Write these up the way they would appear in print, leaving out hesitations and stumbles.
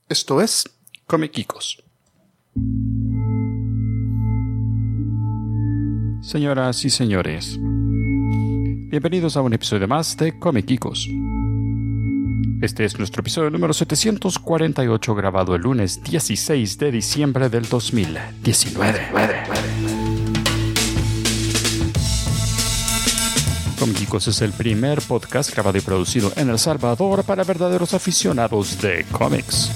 Esto es Comiquicos. Señoras y señores, bienvenidos a un episodio más de Comiquicos. Este es nuestro episodio número 748, grabado el lunes 16 de diciembre del 2019. Comiquicos es el primer podcast grabado y producido en El Salvador para verdaderos aficionados de cómics.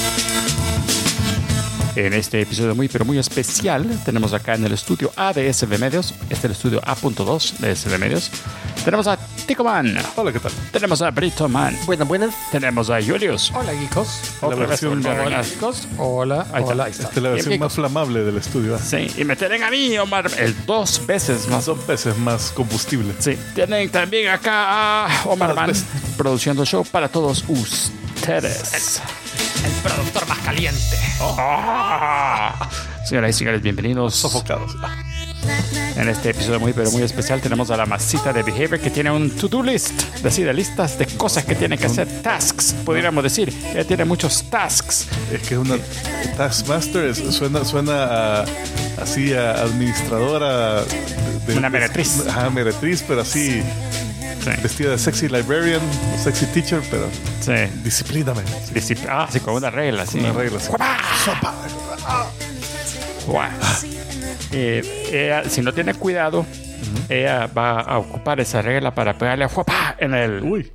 En este episodio muy especial tenemos acá en el estudio A de SB Medios, este es el estudio A.2 de SB Medios. Tenemos a Tico Man. Hola, ¿qué tal? Tenemos a Brito Man. Buenas. Tenemos a Julius. Hola, geekos. La versión Hola, geekos. Hola. Ahí está. Ahí está. Esta es la versión más flamable del estudio. Sí, y me tienen a mí, Omar, el 2 veces más. 2 veces más combustible. Sí, tienen también acá a Omar Man produciendo show para todos ustedes. El productor más caliente. Señoras y señores, bienvenidos. Sofocados. En este episodio muy especial tenemos a la masita de Behavior, que tiene un to-do list, es decir, de listas de cosas que tiene que hacer, tasks, podríamos decir. Ella tiene muchos tasks. Es que es una Taskmaster, suena así a administradora Una meretriz. Ajá, meretriz, pero así vestida de sexy librarian, sexy teacher, pero Sí. disciplíname. Sí, con una regla, sí. Una regla, sí. Sopa. Guau. Ella, si no tiene cuidado, ella va a ocupar esa regla para pegarle ¡guapa! En el... Uy,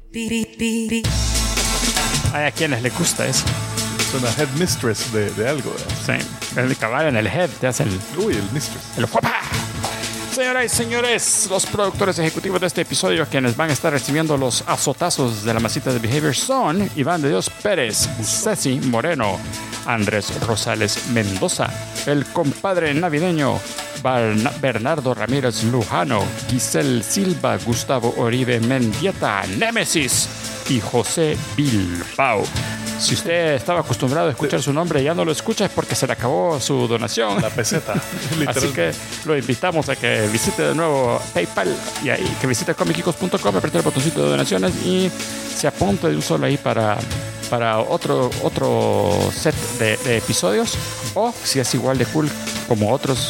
Hay a quienes les gusta eso. suena headmistress de algo. Sí. El cabal en el head te hace el Mistress. ¡guapa! Señoras y señores, los productores ejecutivos de este episodio, quienes van a estar recibiendo los azotazos de la masita de Behavior, son Iván de Dios Pérez, Ceci Moreno, Andrés Rosales Mendoza, el compadre navideño Bernardo Ramírez Lujano, Giselle Silva, Gustavo Oribe Mendieta, Némesis y José Bilbao. Si usted estaba acostumbrado a escuchar su nombre y ya no lo escucha, es porque se le acabó su donación. La peseta. Así que lo invitamos a que visite de nuevo PayPal y ahí que visite comiquicos.com, apriete el botoncito de donaciones y se apunte de un solo ahí para otro set de episodios, o si es igual de cool como otros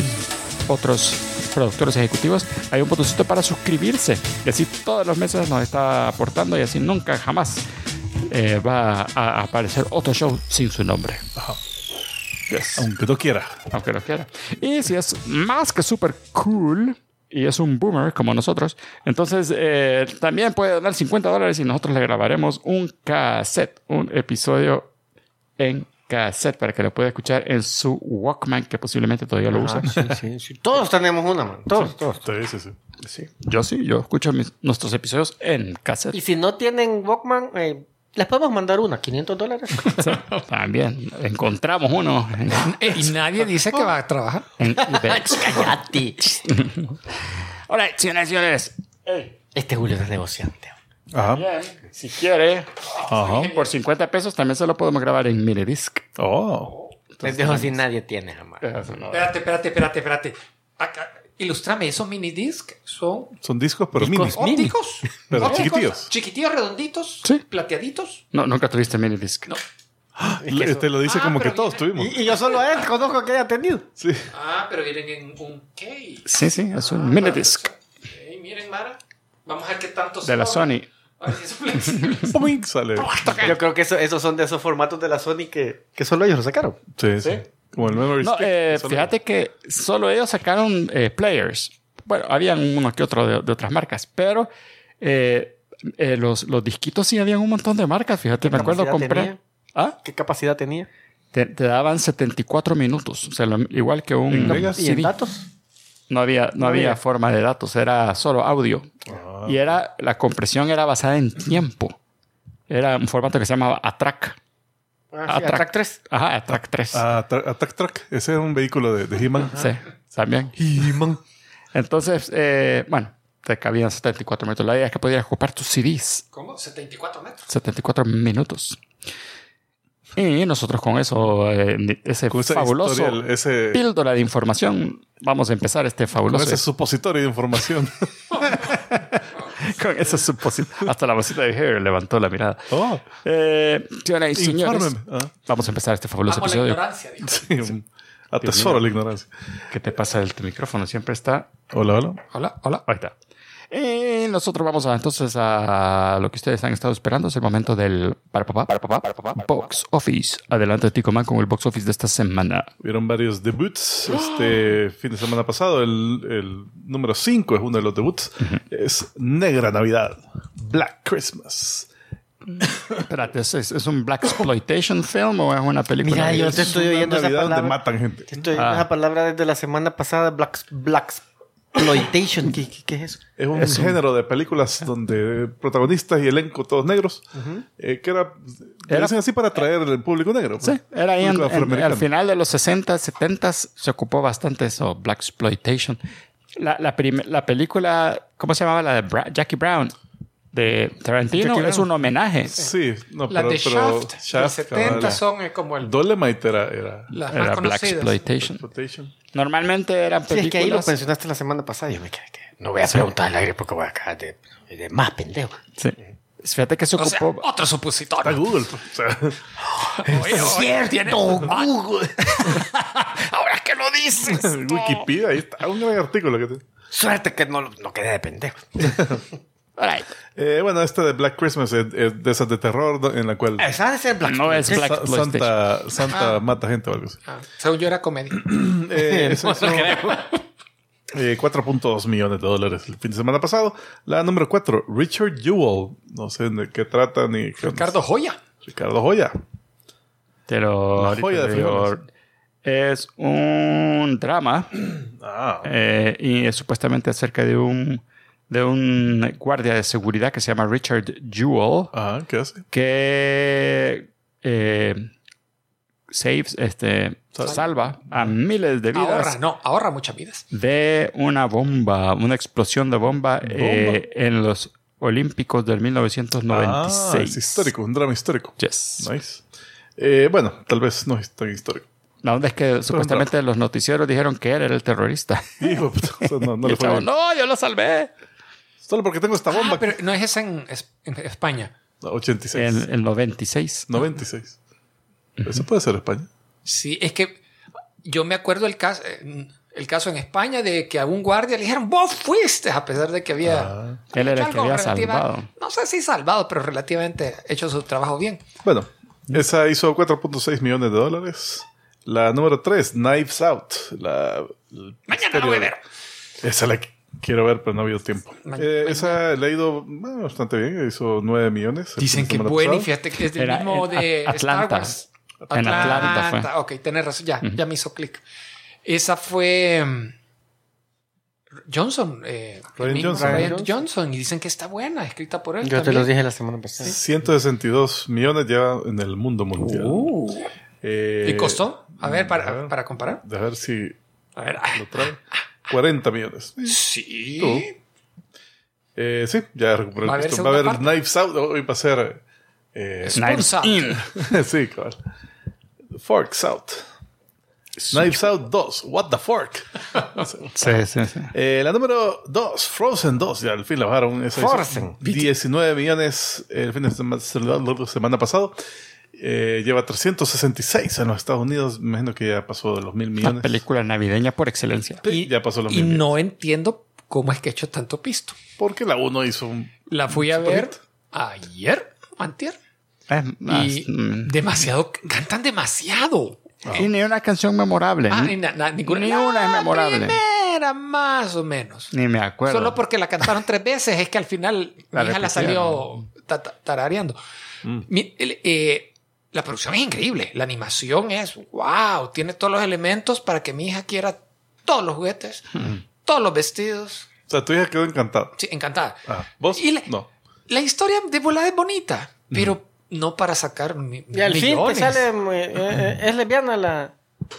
productores ejecutivos, hay un botoncito para suscribirse y así todos los meses nos está aportando y así nunca jamás va a aparecer otro show sin su nombre. Yes. Aunque no quiera. Aunque lo quiera. Y si es más que super cool y es un boomer como nosotros, entonces también puede donar $50 y nosotros le grabaremos un cassette, un episodio en cassette para que lo pueda escuchar en su Walkman, que posiblemente todavía lo usa. Sí. Todos tenemos una, man. Todos. Sí. Yo escucho nuestros episodios en cassette. Y si no tienen Walkman, les podemos mandar una, $500. Sí, también encontramos uno Y nadie dice que va a trabajar. en eBay. Cállate. Hola, señoras y señores. Este Julio es negociante. Ajá. Bien, si quiere, Ajá. por $50 también se lo podemos grabar en minidisc. Oh. Les dejo así, nadie tiene jamás. Espérate. Acá, ilústrame, esos mini disc Son discos, pero Discos mini. ópticos. Pero Ópticos, chiquitillos. Chiquitillos, redonditos. Sí. Plateaditos. No, nunca tuviste minidisc. No. Te lo dice como que pero todos tuvimos. Y yo solo a él conozco que haya tenido. Sí. Pero vienen en un case. Sí, es un minidisc Miren, Mara. Vamos a ver qué tanto de la Sony. A ver si es flexible. ¡Pum! Sale. Yo creo que esos son de esos formatos de la Sony que solo ellos lo sacaron. Sí. Como el memory No, stick. fíjate que solo ellos sacaron players. Bueno, habían uno que otro de otras marcas, pero los disquitos sí habían un montón de marcas. Fíjate, me acuerdo compré. Tenía? ¿Ah? ¿Qué capacidad tenía? Te daban 74 minutos. O sea, igual que un ¿En megas? ¿Y en CD. datos? No había forma de datos, era solo audio. Y la compresión era basada en tiempo. Era un formato que se llamaba ATRAC. Track 3. Ajá, ATRAC 3. Attack Track. Ese era un vehículo de He-Man. Sí, también. He-Man. Entonces, bueno, te cabían 74 minutos. La idea es que podías ocupar tus CDs. ¿Cómo? 74 metros. 74 minutos. Y nosotros con eso, ese Con ese fabuloso historial, ese- píldora de información, vamos a empezar este Con fabuloso. ese supositorio de información. Con esa suposición. Hasta la masita de Behavior levantó la mirada. Oh, Señoras y señores, infórmeme. vamos a empezar este fabuloso Amo la episodio. ignorancia. Dijo. Sí, atesoro la ignorancia. ¿Qué te pasa? Tu micrófono siempre está... Hola, hola. Hola, hola. Ahí está. Nosotros vamos entonces a lo que ustedes han estado esperando. Es el momento del Box Office. Adelante, Tico Man, con el Box Office de esta semana. Hubieron varios debuts este fin de semana pasado. El número 5 es uno de los debuts. Es Negra Navidad. Black Christmas. Espérate, ¿es un Black Exploitation film o es una película? Mira, yo Es- te estoy oyendo esa Navidad donde palabra. matan gente. Te estoy oyendo esa palabra desde la semana pasada. Blaxploitation. ¿Qué es eso? Es un género de películas donde protagonistas y elenco todos negros, que era dicen así para atraer al público negro. Sí, era ahí Público afroamericano. al final de los 60, 70 se ocupó bastante eso, Black Exploitation. La película, ¿cómo se llamaba? La de Jackie Brown de Tarantino, Jackie es Brown. un homenaje. Sí, no, La de Shaft. Los Shaft, 70 cabal. son como el, Dolemite era las más Era Black conocidas. Exploitation. Exploitation. Normalmente eran Sí, es que ahí lo películas... mencionaste la semana pasada. Yo me quedé que no voy a preguntar al aire porque voy a quedar de más pendejo. Sí. Fíjate que se O sea, ocupó... otro Está supositorio. Google. Pues, o sea, Google. Ahora que lo dices. Wikipedia, ahí está un gran artículo que Suerte que no quedé de pendejo. All right. bueno, esta de Black Christmas es de esas de terror, ¿no? En la cual Esa ha de ser Black No es Black Santa mata gente o algo así. Según yo era comedia. Eso hizo, 4.2 millones de dólares el fin de semana pasado. La número 4, Richard Jewell. No sé de qué trata ni qué. Ricardo Joya. Ricardo Joya. Pero La ahorita joya de te digo, frijoles. es un drama Ah, y es supuestamente acerca de un guardia de seguridad que se llama Richard Jewell ajá, ¿qué hace? que salva a miles de vidas Ahorra muchas vidas. de una explosión de bomba en los Olímpicos del 1996. Ah, es histórico, un drama histórico. Yes. Nice. Bueno, tal vez no es tan histórico. La onda es que supuestamente los noticieros dijeron que él era el terrorista. Hijo de puta, o sea, no Y le el fue chavo, bien. no, yo lo salvé. Solo porque tengo esta bomba. Pero no es esa en España. No, 86. En el 96. 96. Eso puede ser España. Sí, es que yo me acuerdo el caso en España de que a un guardia le dijeron, vos fuiste, a pesar de que había... Él era el algo que había salvado. No sé si salvado, pero relativamente hecho su trabajo bien. Bueno, esa hizo 4.6 millones de dólares. La número 3, Knives Out. Mañana lo voy a ver. Esa la quiero ver, pero no ha habido tiempo. Esa le ha ido bastante bien. Hizo 9 millones. el Dicen fin de que semana buena y pasado. fíjate que es del Era mismo en de Atlanta. Star Wars. En Atlanta fue. Ok, tenés razón. Ya me hizo clic. Esa fue Johnson. Ryan Johnson. Y dicen que está buena, escrita por él. Yo te también. lo dije la semana pasada. 162 millones ya en el mundo mundial. ¿Y costó? A ver, para comparar. De ver si A ver. lo trae. 40 millones. Sí. Sí, ya recuperé Va a el haber puesto. Va a segunda haber parte. Knives Out. Hoy va a ser... Knives In. sí, claro. Forks Out. Knives Out 2. What the fork. Sí. La número 2. Frozen 2. Ya al fin la bajaron. Esa hizo Frozen. 19 millones el fin de semana pasado. Lleva 366 en los Estados Unidos. Me imagino que ya pasó de los 1,000 Una millones. película navideña por excelencia. Sí, ya pasó los Y 1,000 no entiendo cómo es que he hecho tanto pisto. Porque la 1 hizo un... La fui a Super ver hit. ayer, antier. Y Demasiado, cantan demasiado. ni una canción memorable. Ninguna. Ni una es memorable. Primera, más o menos. Ni me acuerdo. Solo porque la cantaron 3 veces es que al final La mi hija la repitieron. salió tarareando. La producción es increíble. La animación es wow. Tiene todos los elementos para que mi hija quiera todos los juguetes, todos los vestidos. O sea, tu hija quedó encantada. Sí, encantada. ¿Vos? Y No. la historia de volada es bonita, pero no para sacar Y al fin te millones. sale... es lesbiana la...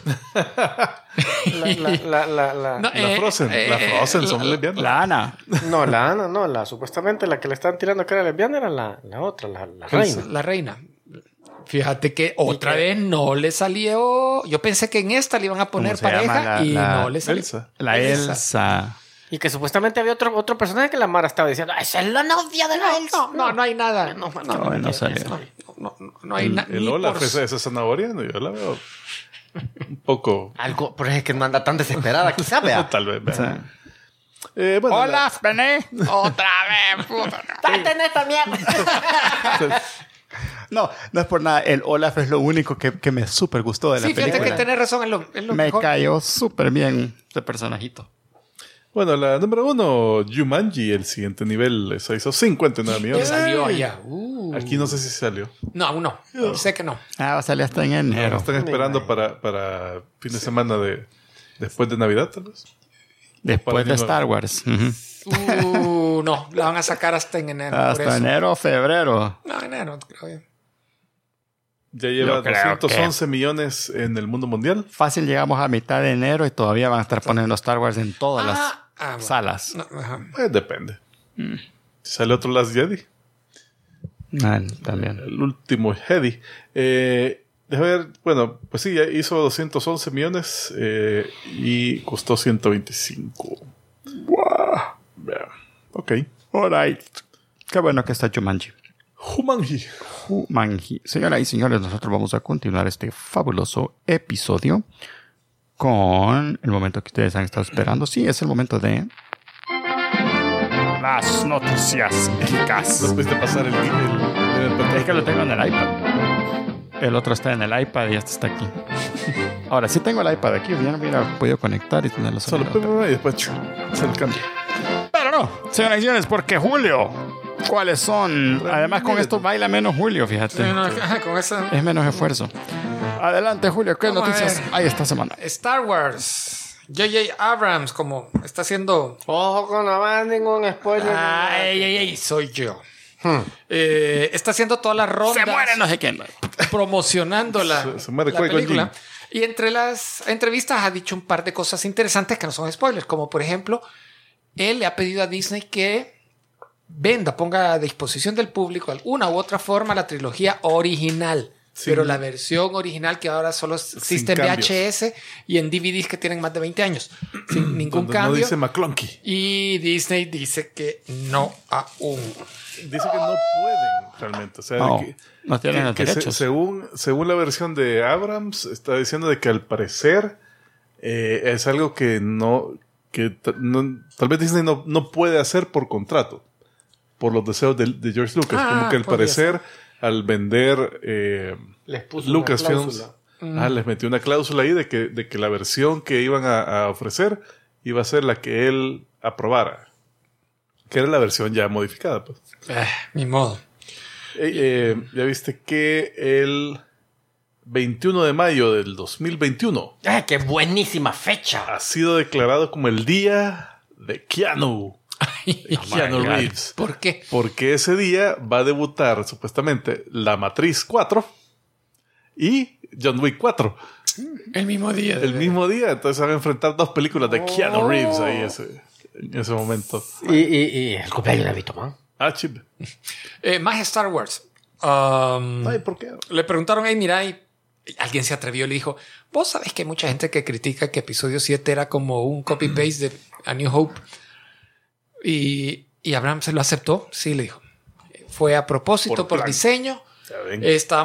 No, La Frozen. La Frozen son lesbianas. La Ana. No, la Ana, no, supuestamente la que le estaban tirando que era lesbiana era la otra, la reina. La reina. Fíjate que otra vez no le salió. Yo pensé que en esta le iban a poner ¿Cómo se llama pareja y la no le salió. Elsa? La Elsa. Y que supuestamente había otro personaje que la Mara estaba diciendo, esa es la novia de la Elsa. No hay nada. No salió. No hay nada. El Olaf, esa zanahoria, yo la veo un poco... Algo, pero es que no anda tan desesperada, quizás, vea. Tal vez. O sea, Bueno, Olaf, vení. Otra vez, puta. ¡Date en esta mierda! No es por nada. El Olaf es lo único que me súper gustó de la Sí, fíjate película. que tenés razón. Es lo Me mejor. cayó súper bien ese personajito. Bueno, la número 1, Jumanji, el siguiente nivel, se hizo 59 Ya millones. salió allá. Aquí no sé si salió. No, aún no. Sé que no. Va a salir hasta en enero. Están esperando para fin de semana después de Navidad, tal vez. Después de para Star Wars. Ujú. No, la van a sacar hasta en enero. por Hasta eso. enero o febrero. No, enero, creo yo. Ya lleva Yo creo 211 millones en el mundo mundial. Fácil llegamos a mitad de enero y todavía van a estar poniendo Star Wars en todas las bueno. salas. No, ajá. Depende. Si sale otro Last Jedi, También. el último Jedi. Déjame ver, bueno, pues sí, ya hizo 211 millones y costó 125. Wow. Vea. Ok. Alright. Qué bueno que está Jumanji. Jumanji. Jumanji. Señoras y señores, nosotros vamos a continuar este fabuloso episodio con el momento que ustedes han estado esperando. Sí, es el momento de... las noticias geekas. No pudiste pasar el Es que lo tengo en el iPad. El otro está en el iPad y este está aquí. Ahora, sí tengo el iPad aquí. Ya no hubiera podido conectar y tenerlo Solo solo. y después se le cambia. Pero no, señoras y señores, porque Julio. ¿Cuáles son? Además, con esto baila menos Julio, fíjate. Con esa... Es menos esfuerzo. Adelante, Julio. ¿Qué Vamos a noticias ver. hay esta semana? Star Wars. J.J. Abrams, como está haciendo... Ojo con no más ningún spoiler. Ey, soy yo. Está haciendo todas las rondas. Se muere no sé quién. Promocionando la, Se muere la Qui-Gon película. Jinn. Y entre las entrevistas ha dicho un par de cosas interesantes que no son spoilers. Como por ejemplo, él le ha pedido a Disney que ponga a disposición del público de alguna u otra forma la trilogía original. Sí. Pero la versión original que ahora solo existe en cambios. VHS y en DVDs que tienen más de 20 años. Sin ningún Donde cambio. No dice McClunky. Y Disney dice que no aún. Dice que no pueden realmente. O sea, No, que, no tienen los derechos. según la versión de Abrams, está diciendo de que al parecer es algo que tal vez Disney no puede hacer por contrato, por los deseos de George Lucas. Como que al podría parecer, al vender Les puso Lucasfilms, una cláusula. les metió una cláusula ahí de que la versión que iban a ofrecer iba a ser la que él aprobara. Que era la versión ya modificada, pues. Ni modo. Ya viste que el 21 de mayo del 2021 ¡Qué buenísima fecha! ha sido declarado como el día de Keanu. Keanu God. Reeves. ¿Por qué? Porque ese día va a debutar supuestamente La Matriz 4 y John Wick 4. El mismo día. El mismo día. Entonces van a enfrentar dos películas de Keanu Reeves ahí en ese momento. Y el cumpleaños de Vito, man. Chip. Más Star Wars. Ay, ¿por qué? Le preguntaron, mira, y alguien se atrevió y le dijo, vos sabés que hay mucha gente que critica que episodio 7 era como un copy-paste de A New Hope. Y Abraham se lo aceptó. Sí, le dijo. Fue a propósito, por plan. diseño. Ya ven.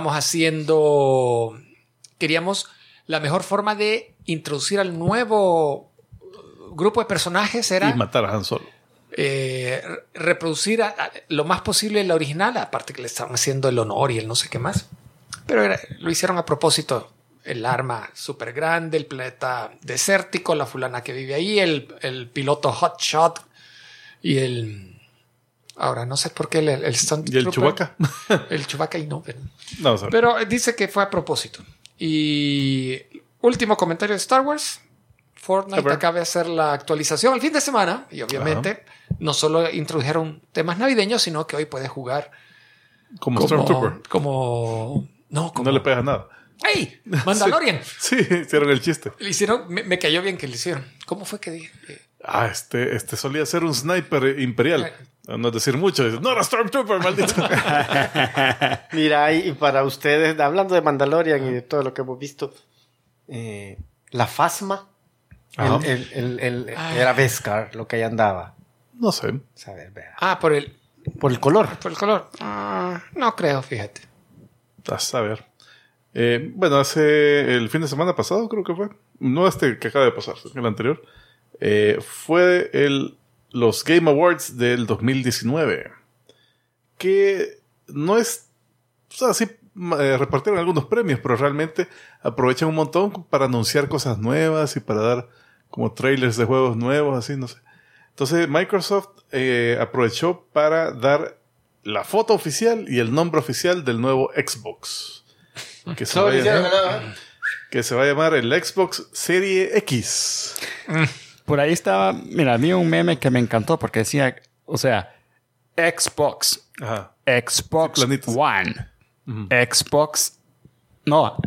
Queríamos la mejor forma de introducir al nuevo grupo de personajes era Y matar a Han Solo. reproducir lo más posible la original, aparte que le estaban haciendo el honor y el no sé qué más. Pero lo hicieron a propósito. El arma súper grande, el planeta desértico, la fulana que vive ahí, el piloto hotshot y ahora no sé por qué el stunt ¿Y el trooper. Chewbacca? El Chewbacca y no. No, sorry. Pero dice que fue a propósito. Y último comentario de Star Wars. Fortnite A ver. acaba de hacer la actualización el fin de semana. Y obviamente no solo introdujeron temas navideños, sino que hoy puedes jugar Como Stormtrooper. No No le pegas nada. ¡Ey! Mandalorian. Sí, hicieron el chiste. Le hicieron, me cayó bien que le hicieron. ¿Cómo fue que dije? Este solía ser un sniper imperial. No es decir mucho. Dice, no era Stormtrooper, maldito. Mira, y para ustedes, hablando de Mandalorian y de todo lo que hemos visto, la Phasma. Ajá. Era Beskar lo que ahí andaba. No sé. A ver, vea. Por el color. Por el color. No creo, fíjate. A saber. Bueno, hace el fin de semana pasado, creo que fue. No este que acaba de pasar, el anterior. Fue los Game Awards del 2019. Que no es... O sea, sí repartieron algunos premios, pero realmente aprovechan un montón para anunciar cosas nuevas y para dar como trailers de juegos nuevos, así, no sé. Entonces Microsoft aprovechó para dar la foto oficial y el nombre oficial del nuevo Xbox. Que se va a llamar el Xbox Serie X. Por ahí estaba, mira, vi un meme que me encantó porque decía, o sea, Xbox, Ajá. Xbox Planitos. One, Xbox, no,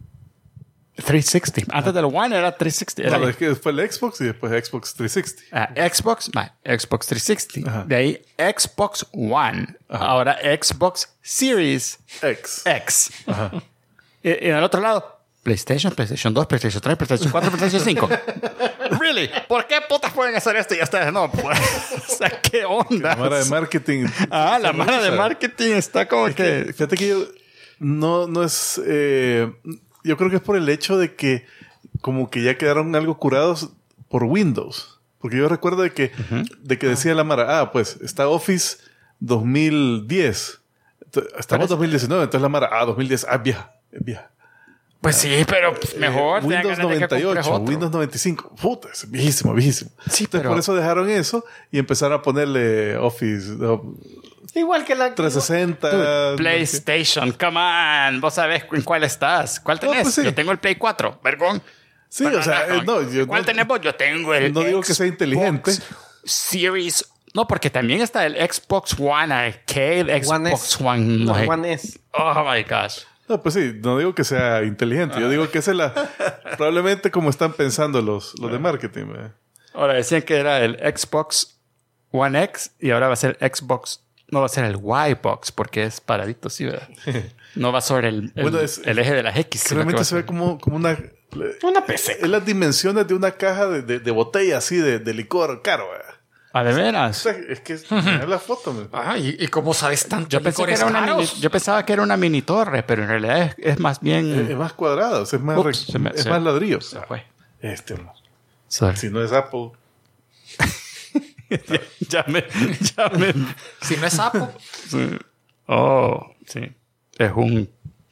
360. Antes del One era 360. Era No, es que fue el Xbox y después Xbox 360. Xbox 360. Ajá. De ahí Xbox One. Ajá. Ahora Xbox Series X. X. Ajá. Y en el otro lado, PlayStation 2, PlayStation 3, PlayStation 4, PlayStation 5. Really? ¿Por qué putas pueden hacer esto y ustedes no? Pues, o sea, ¿qué onda? La mara de marketing. La mara de marketing está como que... Fíjate que yo no es... yo creo que es por el hecho de que como que ya quedaron algo curados por Windows. Porque yo recuerdo de que decía la mara, pues está Office 2010. Estamos en 2019, entonces la mara, 2010, es vieja. Pues sí, pero mejor. Windows 98, Windows 95. Puta, es viejísimo. Sí, entonces pero... por eso dejaron eso y empezaron a ponerle Office Igual que la 360. PlayStation, come on. Vos sabés en cuál estás. ¿Cuál tenés? No, pues sí. Yo tengo el Play 4, vergón. Sí, o sea, ¿Cuál tenés vos? Yo tengo el no digo que sea inteligente. Series. No, porque también está el Xbox One Arcade, Xbox One. No, One S. Oh my gosh. No, pues sí, no digo que sea inteligente. Yo digo que esa es probablemente como están pensando los de marketing. Ahora decían que era el Xbox One X y ahora va a ser Xbox. No va a ser el Y-Box porque es paradito, sí, ¿verdad? No va sobre el eje de las X. Realmente se ve como una PC. Es las dimensiones de una caja de botella así de licor caro. ¿De veras? Es que mira la foto. ¿Y cómo sabes tanto? Yo pensaba que era una mini torre, pero en realidad es más bien... Es más cuadrada, o sea, es más, más ladrillo. Se fue. Si no es Apple. ya me... Si no es Apple. Sí. Sí. Es un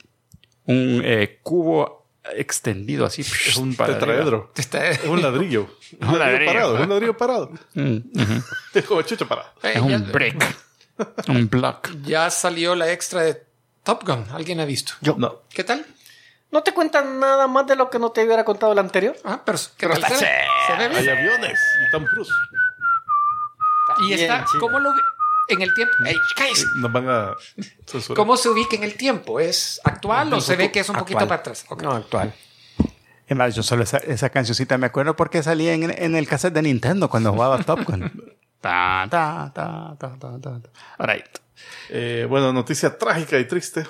cubo extendido así. Es un tetraedro. Es un ladrillo. Es un ladrillo parado. Es como chucho parado. Es un brick. Un block. Ya salió la extra de Top Gun. ¿Alguien ha visto? Yo. No. ¿Qué tal? ¿No te cuentan nada más de lo que no te hubiera contado el anterior? Pero ¿qué tal? sí. ¿Se ve bien? Hay aviones y Tom Cruise. Y está... ¿Cómo lo en el tiempo? ¡Ey, cállese! Nos van a censurar. ¿Cómo se ubica en el tiempo? ¿Es actual o se ve que es un poquito para atrás? Okay. No, actual. Es más, yo solo esa cancioncita me acuerdo porque salía en el cassette de Nintendo cuando jugaba Top Gun. Ta, ta, ta, ta, ta, ta. All right. Bueno, noticia trágica y triste.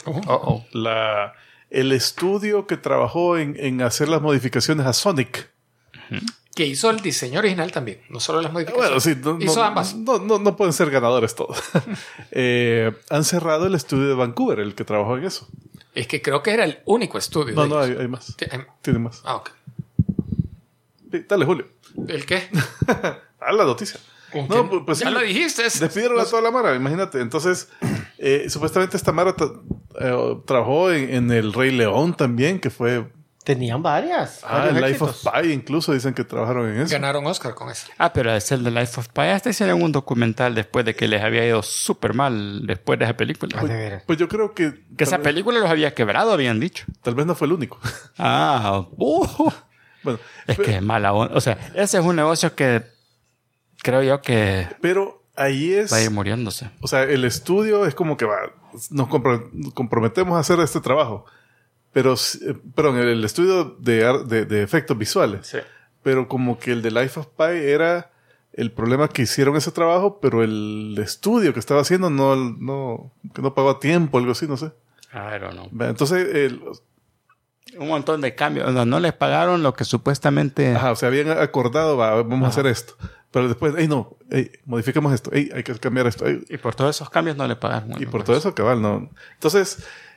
El estudio que trabajó en hacer las modificaciones a Sonic. Que hizo el diseño original también, no solo las modificaciones. Bueno, sí, hizo ambas. No pueden ser ganadores todos. Han cerrado el estudio de Vancouver, el que trabajó en eso. Es que creo que era el único estudio. No, hay más. Tiene más. Ok. Sí, dale, Julio. ¿El qué? La noticia. No, pues ya lo dijiste. Despidieron a toda la mara, imagínate. Entonces, supuestamente esta mara trabajó en el Rey León también, que fue... Tenían varias. El Life of Pi incluso dicen que trabajaron en eso. Ganaron Oscar con eso. Pero es el de Life of Pi. Hasta hicieron un documental después de que les había ido súper mal después de esa película. Pues yo creo que esa película los había quebrado, habían dicho. Tal vez no fue el único. Bueno, es que es mala onda. O sea, ese es un negocio que creo yo que... Pero ahí es... va a ir muriéndose. O sea, el estudio es como que nos comprometemos a hacer este trabajo. Pero, perdón, el estudio de efectos visuales. Sí. Pero como que el de Life of Pi era el problema que hicieron ese trabajo, pero el estudio que estaba haciendo que no pagó a tiempo, algo así, no sé. I don't know. Entonces, Un montón de cambios. O sea, no les pagaron lo que supuestamente... Ajá, o sea, habían acordado, vamos a hacer esto. Pero después, modifiquemos esto. Hay que cambiar esto. Y por todos esos cambios no le pagaron. Y por todo eso, cabal, no. Entonces,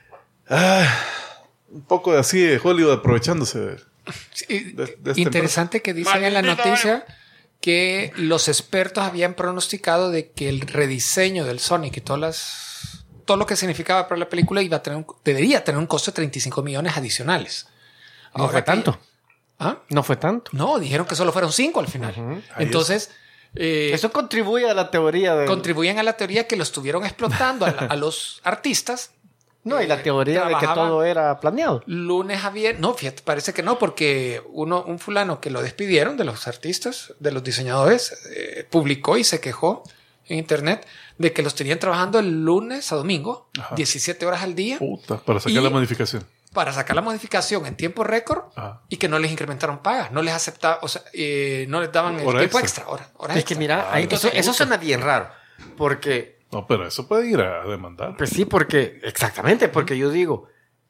un poco de así de Hollywood aprovechándose de este interesante que dicen en la noticia que los expertos habían pronosticado de que el rediseño del Sonic y todo lo que significaba para la película debería tener un costo de 35 millones adicionales. No fue tanto. ¿Ah? No fue tanto. No, dijeron que solo fueron 5 al final. Entonces... eso contribuye a la teoría de... Contribuyen a la teoría que lo estuvieron explotando a los artistas. No, y la teoría de que todo era planeado. Lunes a viernes. No, fíjate, parece que no, porque un fulano que lo despidieron de los artistas, de los diseñadores, publicó y se quejó en internet de que los tenían trabajando el lunes a domingo, 17 horas al día. Puta, para sacar la modificación. Para sacar la modificación en tiempo récord y que no les incrementaron pagas, no les aceptaban, o sea, no les daban el tiempo extra. Hora es extra. Que mira, eso suena bien raro, porque... No, pero eso puede ir a demandar. Pues sí, exactamente, porque yo digo,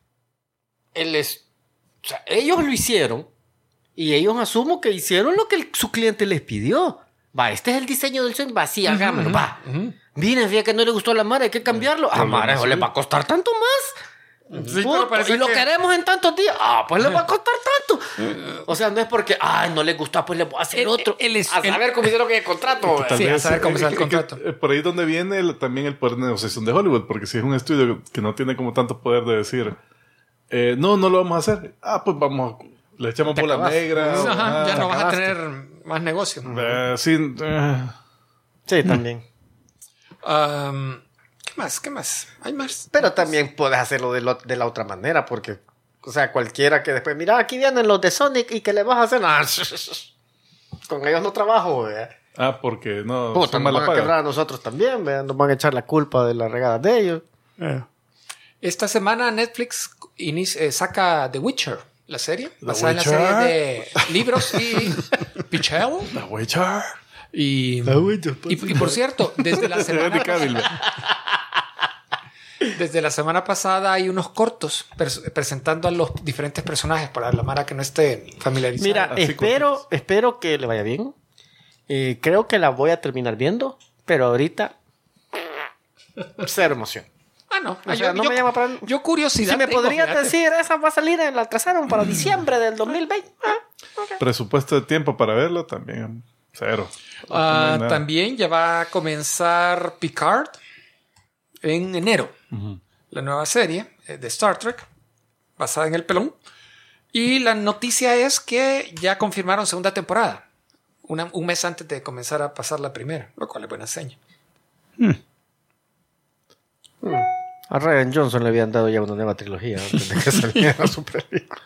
o sea, ellos lo hicieron y ellos asumo que hicieron lo que su cliente les pidió. Va, este es el diseño del Sonic, va, sí, hagámoslo, va. Miren, fíjate que no le gustó a la Mara, hay que cambiarlo. Mara, eso le va a costar tanto más. Sí, y lo queremos en tantos días. Pues le va a costar tanto. O sea, no es porque no le gustó, pues le voy a hacer otro. A saber cómo hicieron el contrato. Sí, a saber cómo es el contrato. Por ahí donde viene también el poder de negociación de Hollywood, porque si es un estudio que no tiene como tanto poder de decir no lo vamos a hacer, pues vamos, le echamos bola negra. Ya no vas a tener más negocio. Sí, también. ¿Qué más? Hay más. Pero también puedes hacerlo de la otra manera, porque, o sea, cualquiera que después, mira, aquí vienen los de Sonic y que le vas a hacer. Con ellos no trabajo, ¿verdad? Porque no. Nos van a quebrar a nosotros también, ¿verdad? Nos van a echar la culpa de las regadas de ellos. Esta semana Netflix saca The Witcher, la serie, basada en la serie de libros y Pichel. The Witcher. Y por cierto, desde la semana pasada hay unos cortos presentando a los diferentes personajes para la Mara que no esté familiarizada. Mira, espero que le vaya bien. Creo que la voy a terminar viendo, pero ahorita cero emoción. No. O sea, no me llama para... Yo curiosidad. Si me podrías decir, esa va a salir en la trazaron para diciembre del 2020. Okay. Presupuesto de tiempo para verlo también. Cero. También ya va a comenzar Picard en enero. La nueva serie de Star Trek basada en el pelón. Y la noticia es que ya confirmaron segunda temporada. Un mes antes de comenzar a pasar la primera. Lo cual es buena seña. A Ryan Johnson le habían dado ya una nueva trilogía antes de que saliera su película.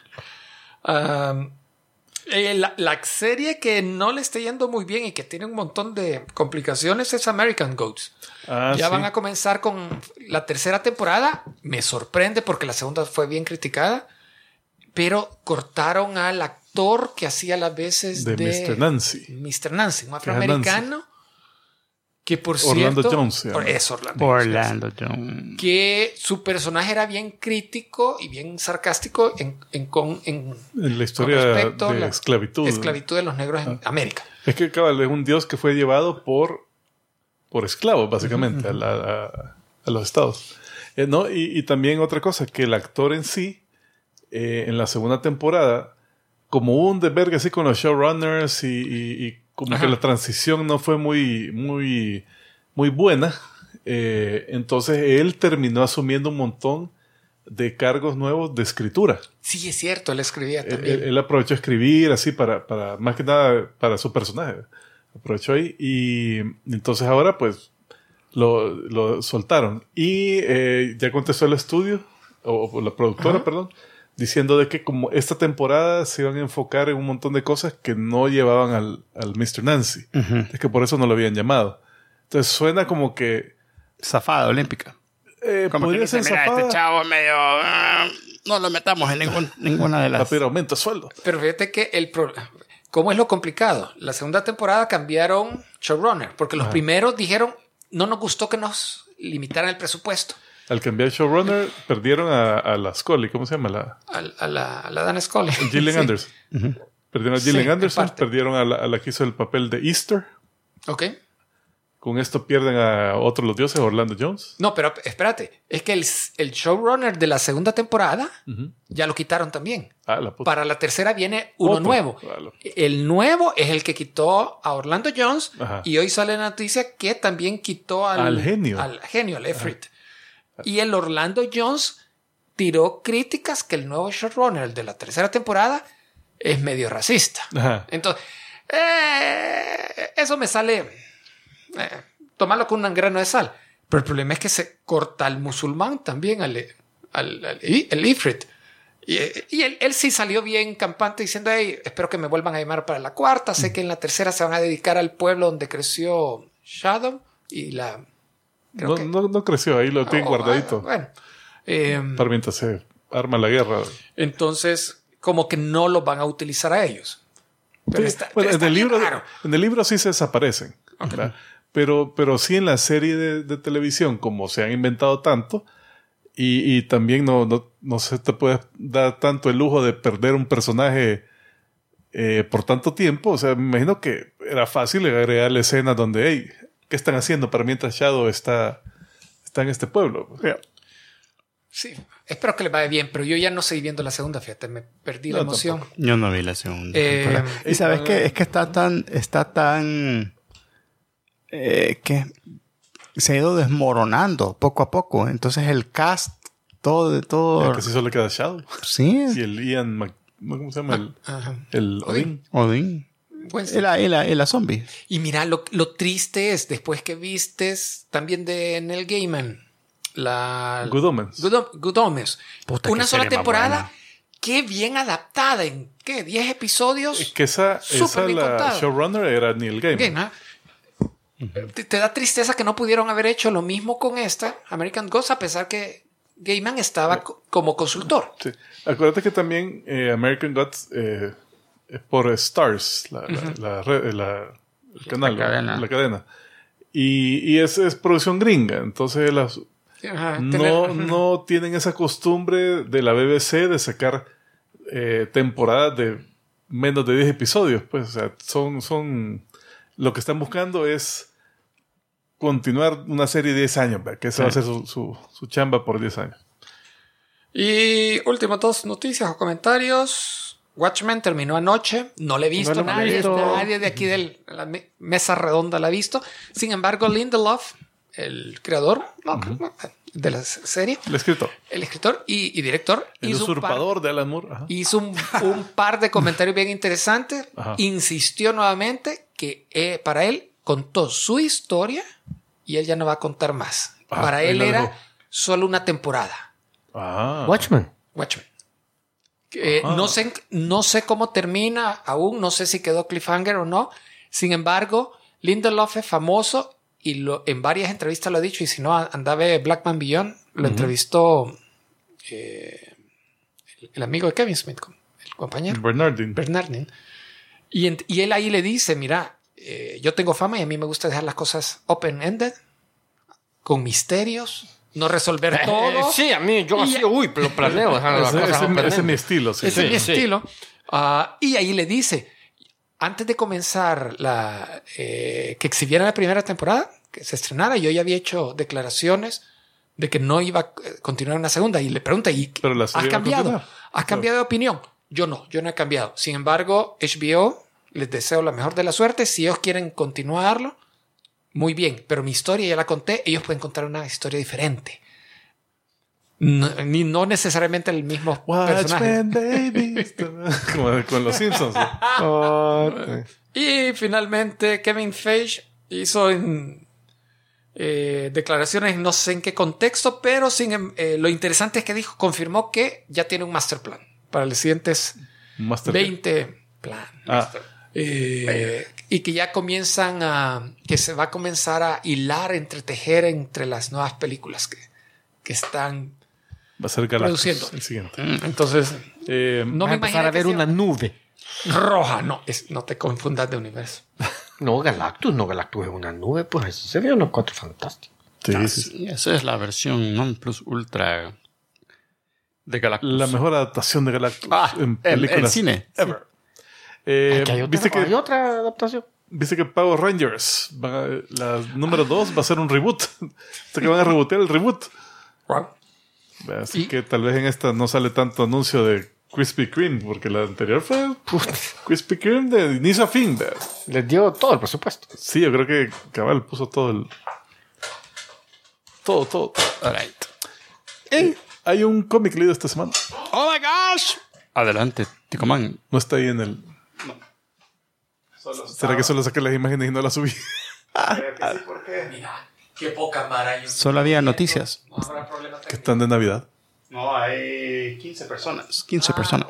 La serie que no le está yendo muy bien y que tiene un montón de complicaciones es American Gods. Van a comenzar con la tercera temporada. Me sorprende porque la segunda fue bien criticada, pero cortaron al actor que hacía las veces de Mr. Nancy. Mr. Nancy, un afroamericano que por Orlando cierto... Jones. Es Orlando Jones. Que su personaje era bien crítico y bien sarcástico en la historia de esclavitud. Esclavitud de los negros en América. Es que cabal, es un dios que fue llevado por esclavos, básicamente, a los estados. Y también otra cosa, que el actor en sí, en la segunda temporada, como hubo un desvergue así con los showrunners y como que la transición no fue muy, muy, muy buena, entonces él terminó asumiendo un montón de cargos nuevos de escritura. Sí, es cierto, él escribía también. Él aprovechó a escribir así para más que nada para su personaje. Aprovechó ahí y entonces ahora pues lo soltaron. Y ya contestó el estudio, o la productora, perdón, diciendo de que como esta temporada se iban a enfocar en un montón de cosas que no llevaban al Mr. Nancy. Es que por eso no lo habían llamado. Entonces suena como que... Zafada olímpica. Como podría ser zafada. Este chavo medio... no lo metamos en ninguna de las... Pero aumenta sueldo. Pero fíjate que ¿cómo es lo complicado? La segunda temporada cambiaron showrunner, porque los primeros dijeron, no nos gustó que nos limitaran el presupuesto. Al cambiar showrunner, perdieron a la Scully. ¿Cómo se llama? A la Dana Scully. Gillian Sí. Anderson. Perdieron a Gillian Sí, en Anderson. parte. Perdieron a la que hizo el papel de Easter. Ok. Con esto pierden a otro de los dioses, Orlando Jones. No, pero espérate. Es que el showrunner de la segunda temporada ya lo quitaron también. Ah, la puta. Para la tercera viene uno Otro. nuevo. Claro. El nuevo es el que quitó a Orlando Jones. Ajá. Y hoy sale la noticia que también quitó Al genio. Al genio, al Efrit. Y el Orlando Jones tiró críticas que el nuevo showrunner, el de la tercera temporada, es medio racista. Ajá. Entonces, eso me sale... tomarlo con un grano de sal. Pero el problema es que se corta al musulmán también, el Ifrit. Y él sí salió bien campante diciendo, hey, espero que me vuelvan a llamar para la cuarta. Sé que en la tercera se van a dedicar al pueblo donde creció Shadow. Y la... No creció, ahí lo tienen guardadito. Bueno. Para mientras se arma la guerra. Entonces, como que no los van a utilizar a ellos. Pero Sí, bueno, está en bien raro. el libro sí se desaparecen. ¿Verdad? Pero sí en la serie de televisión, como se han inventado tanto, y también no se te puede dar tanto el lujo de perder un personaje por tanto tiempo. O sea, me imagino que era fácil agregarle escenas donde, hey, ¿qué están haciendo para mientras Shadow está en este pueblo? O sea, Sí, espero que le vaya bien, pero yo ya no seguí viendo la segunda, fíjate, me perdí la emoción. tampoco. Yo no vi la segunda temporada. Y sabes qué, es que está tan que se ha ido desmoronando poco a poco. Entonces el cast, todo. casi solo le queda Shadow. Sí, Y el Ian ¿cómo se llama? El Odin. Odín. Pues, Y la zombie. y mira, lo triste es, después que vistes también de Neil Gaiman, la Good Omens. Good Omens. Puta, Una qué sola serie más temporada, buena. qué bien adaptada, en ¿qué? 10 episodios. Es que esa Súper bien la contado. showrunner era Neil Gaiman. Bien, ¿ah? Te da tristeza que no pudieron haber hecho lo mismo con esta American Gods, a pesar que Gaiman estaba como consultor. Sí. Acuérdate que también American Gods es por Stars, el canal, la cadena. Y es producción gringa. Entonces Ajá, no tienen esa costumbre de la BBC de sacar temporadas de menos de 10 episodios. Pues, o sea, son lo que están buscando es continuar una serie de 10 años, ¿verdad? Que esa va a ser su chamba por 10 años. Y últimas dos noticias o comentarios. Watchmen terminó anoche. No le he visto, No lo he visto. nadie de aquí de la mesa redonda la ha visto. Sin embargo, Lindelof, el creador de la serie, El escritor. el escritor y director, El usurpador de Alan Moore. Ajá. hizo un par de comentarios bien interesantes. Ajá. Insistió nuevamente que para él contó su historia y él ya no va a contar más. Ah, Para ahí él la era dejó. solo una temporada. Ah. Watchmen. Watchmen. No sé cómo termina aún, no sé si quedó cliffhanger o no. Sin embargo, Lindelof es famoso y en varias entrevistas lo ha dicho, y si no, anda a ver Black Man Beyond, lo entrevistó el amigo de Kevin Smith, el compañero Bernardine. Y él ahí le dice, mira, yo tengo fama y a mí me gusta dejar las cosas open-ended, con misterios, no resolver todo. Sí, a mí, yo Y- así, lo planeo. Ese es mi estilo. Sí. Ese es mi sí. estilo. Y ahí le dice, antes de comenzar que exhibiera la primera temporada, que se estrenara, yo ya había hecho declaraciones de que no iba a continuar una segunda. Y le pregunta, ¿y Pero la has serie va a cambiado? continuar. ¿Has cambiado de opinión? Yo no he cambiado. Sin embargo, HBO, les deseo la mejor de la suerte. Si ellos quieren continuarlo, muy bien. Pero mi historia ya la conté. Ellos pueden contar una historia diferente. No necesariamente el mismo personaje. Watchmen Babies. Como con los Simpsons. ¿Sí? Y finalmente Kevin Feige hizo declaraciones, no sé en qué contexto, pero lo interesante es que dijo, confirmó que ya tiene un master plan para los siguientes Master 20 plan. Ah, Y que ya que se va a comenzar a entretejer entre las nuevas películas que están va a ser Galactus produciendo. el siguiente. Entonces, no Va me a empezar imagino a ver que sea una nube. roja. No te confundas de universo. No, Galactus es una nube, pues eso se ve unos Cuatro Fantásticos. Sí. Esa es la versión non plus ultra de Galactus. La mejor adaptación de Galactus en en películas cine. ever. Hay otra adaptación. ¿Viste que Power Rangers, la número 2 va a ser un reboot? Hasta que van a rebotear el reboot. Wow. Así que tal vez en esta no sale tanto anuncio de Krispy Kreme, porque la anterior fue Krispy Kreme de inicio a fin. ¿Ves? Les dio todo el presupuesto. Sí, yo creo que Cabal puso todo. All right. Hay un cómic leído esta semana. ¡Oh, my gosh! Adelante, Ticoman. No está ahí en el... ¿Será que solo saqué las imágenes y no las subí? Mira, qué poca mara. Solo había noticias. No habrá problema. Que están de Navidad. No, hay 15 personas. 15 personas.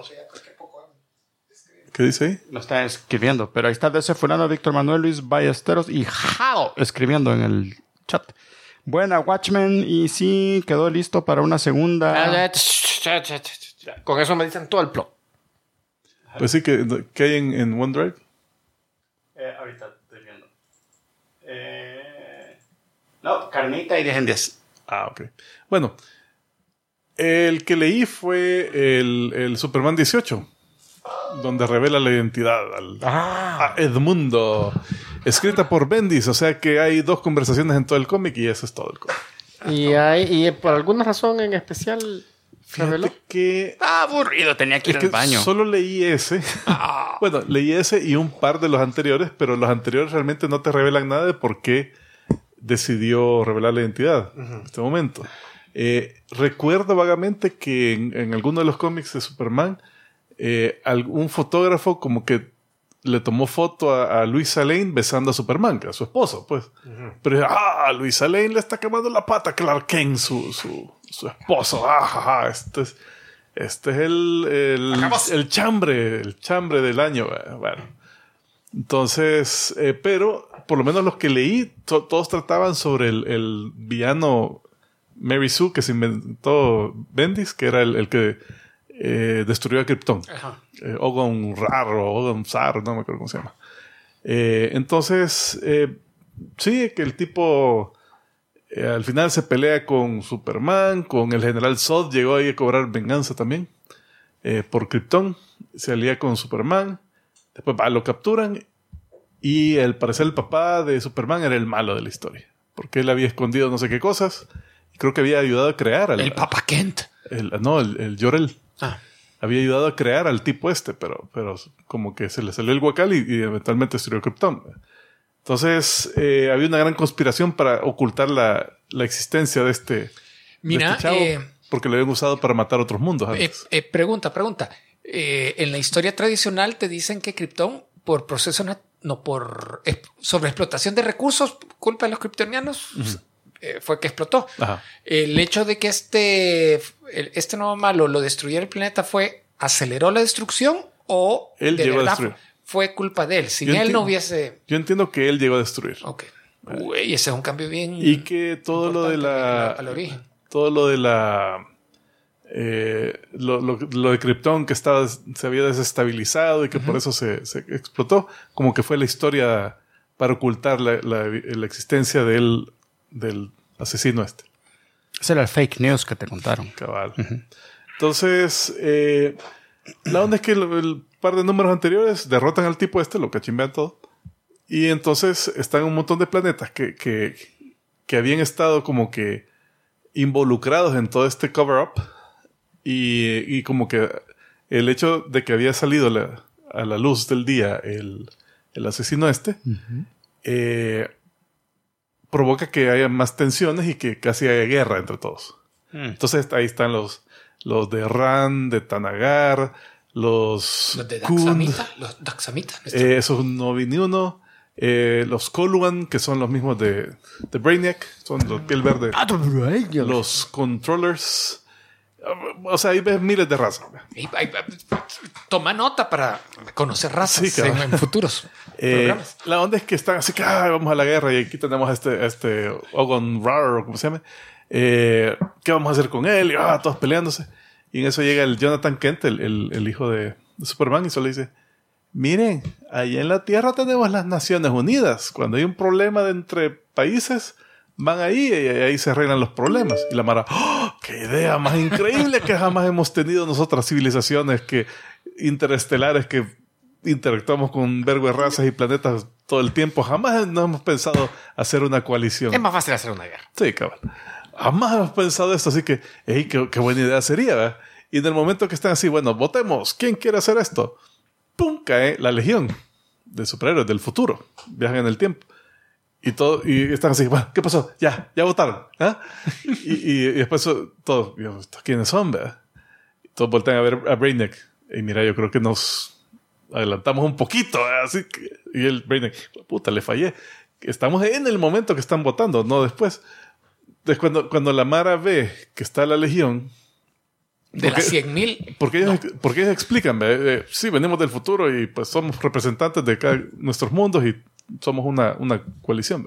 ¿Qué dice ahí? Lo están escribiendo, pero ahí está DC Fulano, Víctor Manuel, Luis Ballesteros y Jado escribiendo en el chat. Buena, Watchmen, y sí, quedó listo para una segunda. Con eso me dicen todo el plot. Pues sí, que hay en OneDrive. Ahorita estoy viendo. No, Carnita y 10 en 10. Ah, ok. Bueno, el que leí fue el Superman 18, donde revela la identidad a Edmundo, escrita por Bendis, o sea que hay 2 conversaciones en todo el cómic y eso es todo el cómic. Y por alguna razón en especial reveló. Fíjate que Aburrido, tenía que ir al baño. solo leí ese. Bueno, leí ese y un par de los anteriores, pero los anteriores realmente no te revelan nada de por qué decidió revelar la identidad en este momento. Recuerdo vagamente que en alguno de los cómics de Superman, algún fotógrafo como que le tomó foto a Luisa Lane besando a Superman, que a su esposo, pues. Pero Luisa Lane le está quemando la pata a Clark Kent, su esposo. Este es el chambre del año. Bueno. Entonces, pero por lo menos los que leí, todos trataban sobre el villano Mary Sue que se inventó Bendis, que era el que destruyó a Krypton. Ogon Rar o Ogon Zar, no me acuerdo cómo se llama. Entonces, sí, que el tipo al final se pelea con Superman, con el general Zod, llegó ahí a cobrar venganza también por Krypton, se alía con Superman, después lo capturan y al parecer el papá de Superman era el malo de la historia, porque él había escondido no sé qué cosas y creo que había ayudado a crear El Papa Kent. el Jor-El. Había ayudado a crear al tipo pero como que se le salió el guacal y eventualmente destruyó Krypton. Entonces, había una gran conspiración para ocultar la existencia de este chavo, porque lo habían usado para matar otros mundos antes. Pregunta. En la historia tradicional te dicen que Krypton, por proceso, por sobreexplotación de recursos, culpa de los kryptonianos, fue que explotó. Ajá. El hecho de que este nuevo malo lo destruyera el planeta aceleró la destrucción o él llegó a destruir. Fue culpa de él. Sin él no hubiese... Yo entiendo que él llegó a destruir. Ok. Uy, ese es un cambio bien... Y que todo lo de al origen. Todo lo de lo de Krypton que se había desestabilizado y que por eso se explotó, como que fue la historia para ocultar la existencia del asesino este. Ese era el fake news que te contaron. Cabal. Entonces, la onda es que el par de números anteriores derrotan al tipo lo cachimbean todo. Y entonces están un montón de planetas que habían estado como que involucrados en todo este cover-up. Y como que el hecho de que había salido a la luz del día el asesino provoca que haya más tensiones y que casi haya guerra entre todos. Entonces ahí están los de Ran, de Tanagar, los de Kund, los Daxamita. esos no vi ni uno. Los Coluan, que son los mismos de Brainiac, son los piel verde. Los Controllers. O sea, ahí ves miles de razas. Toma nota para conocer razas en futuros programas. La onda es que están así que vamos a la guerra y aquí tenemos a este Ogon Rar, como se llama. ¿Qué vamos a hacer con él? Y todos peleándose. Y en eso llega el Jonathan Kent, el hijo de Superman, y solo dice: miren, ahí en la Tierra tenemos las Naciones Unidas. Cuando hay un problema entre países, van ahí y ahí se arreglan los problemas. Y la Mara, ¡oh, qué idea más increíble que jamás hemos tenido nosotras civilizaciones interestelares que interactuamos con un vergo de razas y planetas todo el tiempo? Jamás no hemos pensado hacer una coalición. Es más fácil hacer una guerra. Sí, cabal. Jamás hemos pensado esto, así que, qué buena idea sería, ¿verdad? Y en el momento que están así, bueno, votemos, ¿quién quiere hacer esto? ¡Pum! Cae la legión de superhéroes del futuro. Viajan en el tiempo. Y están así, bueno, ¿qué pasó? Ya votaron. ¿Ah? y después todos, ¿quiénes son, verdad? Y todos voltean a ver a Brainiac. Y mira, yo creo que nos adelantamos un poquito, ¿verdad? Así que, y el Brainiac, puta, le fallé. Estamos en el momento que están votando, no después. Entonces, cuando la Mara ve que está la legión... De las 100,000. Porque ellos explican, sí, venimos del futuro y pues somos representantes de nuestros mundos y somos una coalición.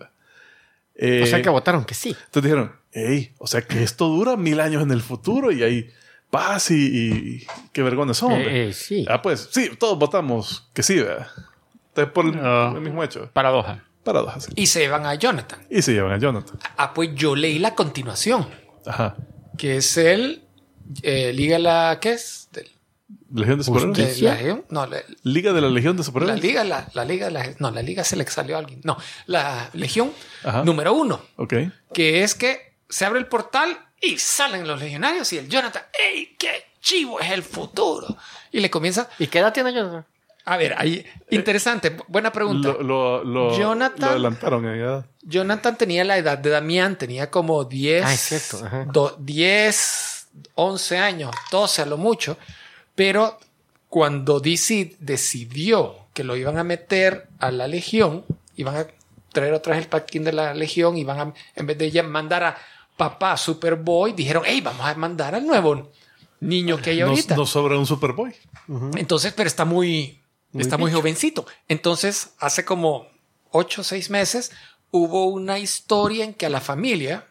O sea que votaron que sí. Entonces dijeron, o sea que esto dura 1000 años en el futuro y hay paz y qué vergones son. Sí. Pues sí, todos votamos que sí, ¿verdad? Entonces por el mismo hecho. Paradoja. Sí. Y se llevan a Jonathan. Y se llevan a Jonathan. Pues yo leí la continuación. Ajá. Que es el... Liga la... ¿Qué es? ¿Legión de Superhéroes? ¿La Legión? No, ¿Liga de la Legión de Superhéroes? La Liga... No, la Liga se le salió a alguien. No, la Legión Ajá. número 1. Ok. Que es que se abre el portal y salen los legionarios y el Jonathan... ¡Ey, qué chivo es el futuro! Y le comienza... ¿Y qué edad tiene Jonathan? A ver, ahí... Interesante, buena pregunta. Jonathan... Lo adelantaron en edad. Jonathan tenía la edad de Damián, tenía como 10... Ah, es cierto. Ajá. 10... 11 años, 12 a lo mucho, pero cuando DC decidió que lo iban a meter a la Legión, iban a traer otra vez el paquín de la Legión, en vez de ya mandar a papá Superboy, dijeron, vamos a mandar al nuevo niño que hay ahorita. No sobra un Superboy. Entonces, pero está muy jovencito. Entonces, hace como 8 o 6 meses, hubo una historia en que a la familia...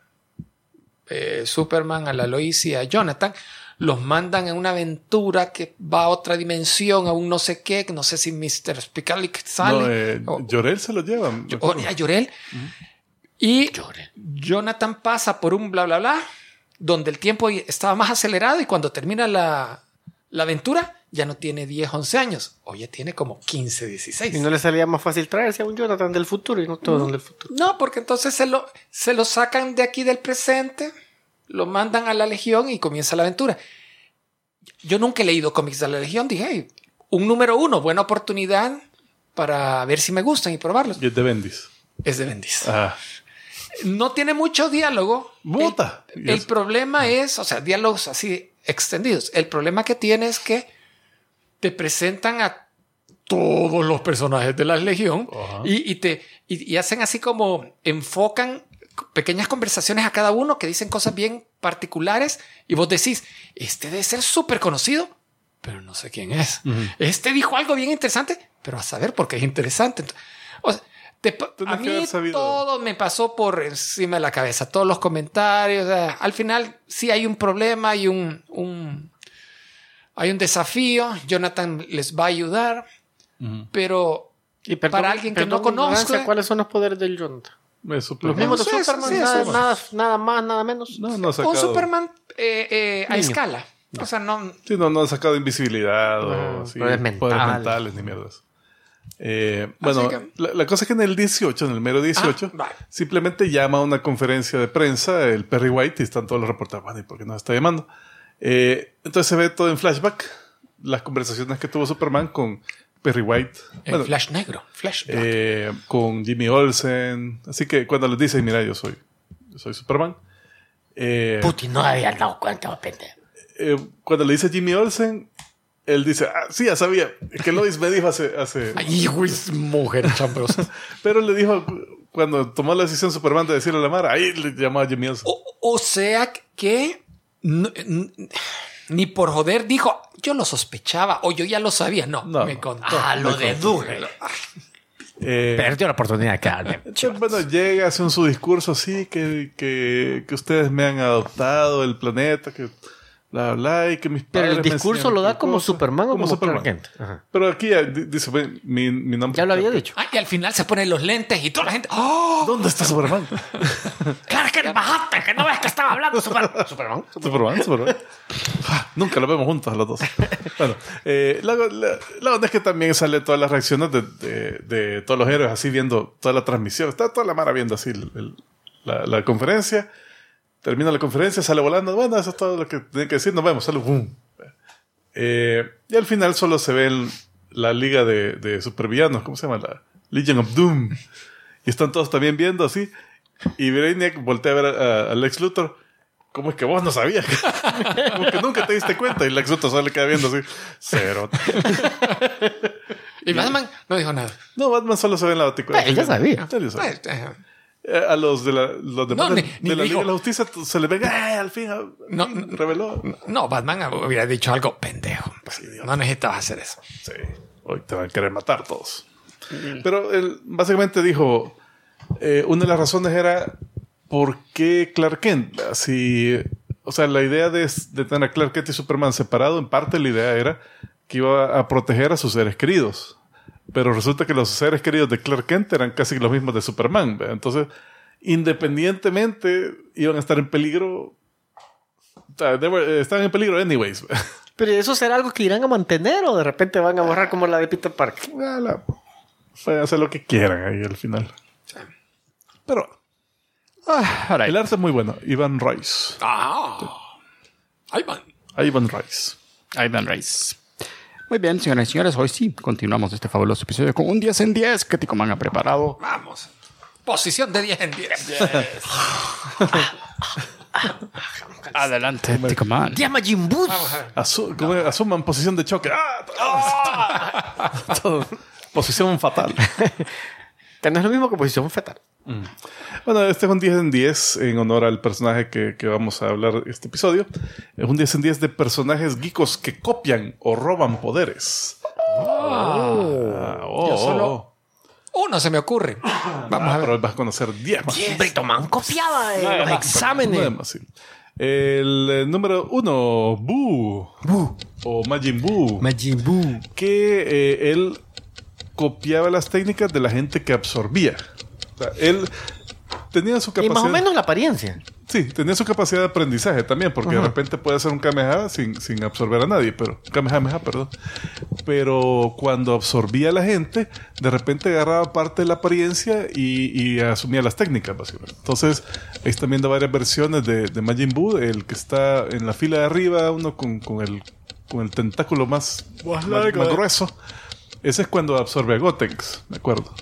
Superman, a la Lois y a Jonathan los mandan en una aventura que va a otra dimensión, a un no sé qué, no sé si Mr. Spicalic sale. Jor-El se lo lleva. A Jor-El. Y Jonathan pasa por un bla bla bla donde el tiempo estaba más acelerado y cuando termina la aventura ya no tiene 10, 11 años. Oye, tiene como 15, 16. ¿Y no le salía más fácil traerse a un Jonathan del futuro y no todo del futuro? No, porque entonces se lo sacan de aquí del presente, lo mandan a la Legión y comienza la aventura. Yo nunca he leído cómics de la Legión. Dije, un número 1, buena oportunidad para ver si me gustan y probarlos. Y es de Bendis. Es de Bendis. Ah. No tiene mucho diálogo. ¡Bota! El problema es, o sea, diálogos así extendidos. El problema que tiene es que te presentan a todos los personajes de la Legión y hacen así como enfocan pequeñas conversaciones a cada uno que dicen cosas bien particulares y vos decís, este debe ser súper conocido, pero no sé quién es. Este dijo algo bien interesante, pero a saber por qué es interesante. O sea, a mí todo me pasó por encima de la cabeza, todos los comentarios. Al final sí hay un problema, hay un desafío. Jonathan les va a ayudar, pero para alguien que no conozca... ¿Cuáles son los poderes del Jonathan? Los mismos de Superman, nada más, nada menos. Un Superman a escala. O sea, no... Sí, no han sacado invisibilidad o poderes mentales ni mierdas. Bueno, la cosa es que en el 18, en el mero 18, simplemente llama a una conferencia de prensa el Perry White y están todos los reporteros. Bueno, ¿y por qué nos está llamando? Entonces se ve todo en flashback, las conversaciones que tuvo Superman con Perry White. Flash negro, Flash con Jimmy Olsen. Así que cuando les dice, mira, yo soy Superman. Putin no había dado cuenta, pendejo. Cuando le dice Jimmy Olsen, él dice, sí, ya sabía, que Lois me dijo hace... Ay, güey, mujer chambrosa. Pero le dijo, cuando tomó la decisión Superman de decirle a la Mara, ahí le llamó a Jimmy Olsen. O sea que ni por joder dijo, yo lo sospechaba o yo ya lo sabía. No. Me contó. Lo deduje. Perdió la oportunidad de quedarme. Bueno, llega, hace su discurso, sí, que ustedes me han adoptado, el planeta, que bla, bla, y que mis Pero padres el me discurso enseñaron lo da tal como cosa. Superman o como Superman. Clark Kent. Ajá. Pero aquí dice, mi nombre. Ya lo es había Clark dicho. Y al final se ponen los lentes y toda la gente. ¡Oh! Kent. ¿Dónde está Superman? ¡Claro que bajaste! ¡Que no ves que estaba hablando Superman! Superman. Nunca lo vemos juntos los dos. Bueno, la onda es que también sale todas las reacciones de todos los héroes así viendo toda la transmisión. Está toda la mara viendo así la conferencia. Termina la conferencia, sale volando. Bueno, eso es todo lo que tienen que decir. Nos vemos. Sale boom. Y al final solo se ve la liga de supervillanos. ¿Cómo se llama? La Legion of Doom. Y están todos también viendo así. Y Brainiac voltea a ver a Lex Luthor. ¿Cómo es que vos no sabías? Como que nunca te diste cuenta. Y Lex Luthor solo le queda viendo así. Cero. Y Batman no dijo nada. No, Batman solo se ve en la baticuela. Él ya sabía. Ya sabía. Pues, A los demás No, de ni la Liga dijo. de la Justicia se le ve, al fin No, reveló. no, Batman hubiera dicho algo pendejo. No necesitabas hacer eso. Sí, hoy te van a querer matar todos. Pero él básicamente dijo, una de las razones era ¿por qué Clark Kent? Así, o sea, la idea de tener a Clark Kent y Superman separado, en parte la idea era que iba a proteger a sus seres queridos. Pero resulta que los seres queridos de Clark Kent eran casi los mismos de Superman. ¿Ve? Entonces, independientemente, iban a estar en peligro. Estaban en peligro anyways. Pero eso será algo que irán a mantener o de repente van a borrar como la de Peter Parker. Pueden hacer lo que quieran ahí al final. Pero el arte es muy bueno. Ivan Rice. Ivan Rice. Ivan Rice. Muy bien, señoras y señores, hoy sí continuamos este fabuloso episodio con un 10 en 10 que Ticoman ha preparado. Vamos. Posición de 10 en 10. Adelante, Ticoman. ¡Ya Majin Buu! Asuman posición de choque. Todo. Posición fatal. Que no es lo mismo que posición fetal. Bueno, este es un 10 en 10 en honor al personaje que vamos a hablar este episodio. Es un 10 en 10 de personajes geekos que copian o roban poderes. Yo solo uno se me ocurre. Vamos a ver. Pero vas a conocer 10 más. Britoman copiaba en los exámenes. 9 más, sí. El número 1, Buu. O Majin Buu. Majin Buu. Que él copiaba las técnicas de la gente que absorbía. O sea, él tenía su Y capacidad. más o menos la apariencia. Sí, tenía su capacidad de aprendizaje también, porque de repente puede hacer un Kamehameha sin absorber a nadie, perdón. Pero cuando absorbía a la gente, de repente agarraba parte de la apariencia y asumía las técnicas, básicamente. Entonces, ahí están viendo varias versiones de Majin Buu, el que está en la fila de arriba, uno con el tentáculo más grueso. Ese es cuando absorbe a Gotenks, me acuerdo.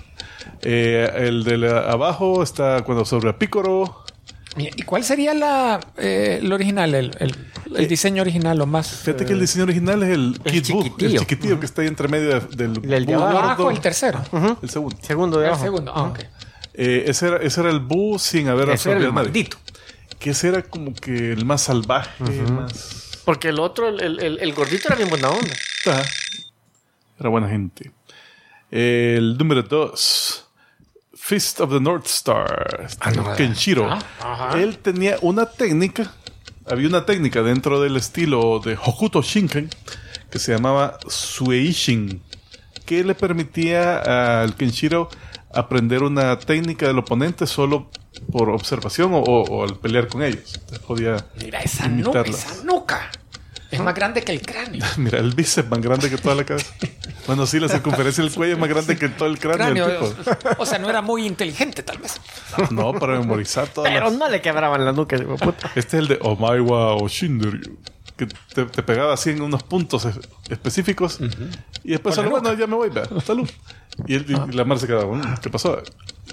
El de abajo está cuando absorbe a Piccolo. ¿Y cuál sería el original, el diseño original, lo más? Fíjate que el diseño original es el Kid Buu, el chiquitillo que está ahí entre medio del El de Buu abajo, gordo. el tercero. El segundo. Segundo de El abajo. segundo. Ok. Ese era el Buu sin haber Ese era absorbido el a nadie. maldito. Que ese era como que el más salvaje, más... Porque el otro, el gordito era bien buena onda. Ajá. Era buena gente. El número 2. Fist of the North Star. Kenshiro. Él tenía una técnica. Había una técnica dentro del estilo de Hokuto Shinken que se llamaba Sueishin, que le permitía al Kenshiro aprender una técnica del oponente solo por observación o al pelear con ellos. Entonces podía Mira esa imitarla. nuca. Es más grande que el cráneo. Mira, el bíceps más grande que toda la cabeza. Bueno, sí, la circunferencia del cuello es más grande que todo el cráneo. del tipo. O sea, no era muy inteligente, tal vez. No, para memorizar todas Pero las... no le quebraban la nuca. Hijo de puta. Este es el de Omaiwa o Shinderyu, que te pegaba así en unos puntos específicos. Y después solo, bueno, ya me voy, vea, salud. Y la Mar se quedaba, ¿qué pasó?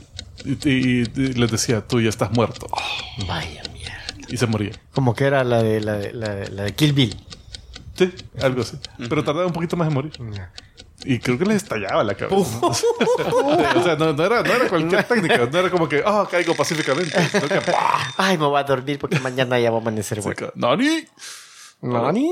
Y les decía, tú ya estás muerto. Vaya mierda. Y se moría. Como que era la de Kill Bill. Sí, algo así. Pero tardaba un poquito más en morir. Y creo que les estallaba la cabeza. O sea, no era cualquier técnica. No era como que, caigo pacíficamente. Sino que, Ay, me voy a dormir porque mañana ya va a amanecer bueno. ¡Nani! ¿Nani?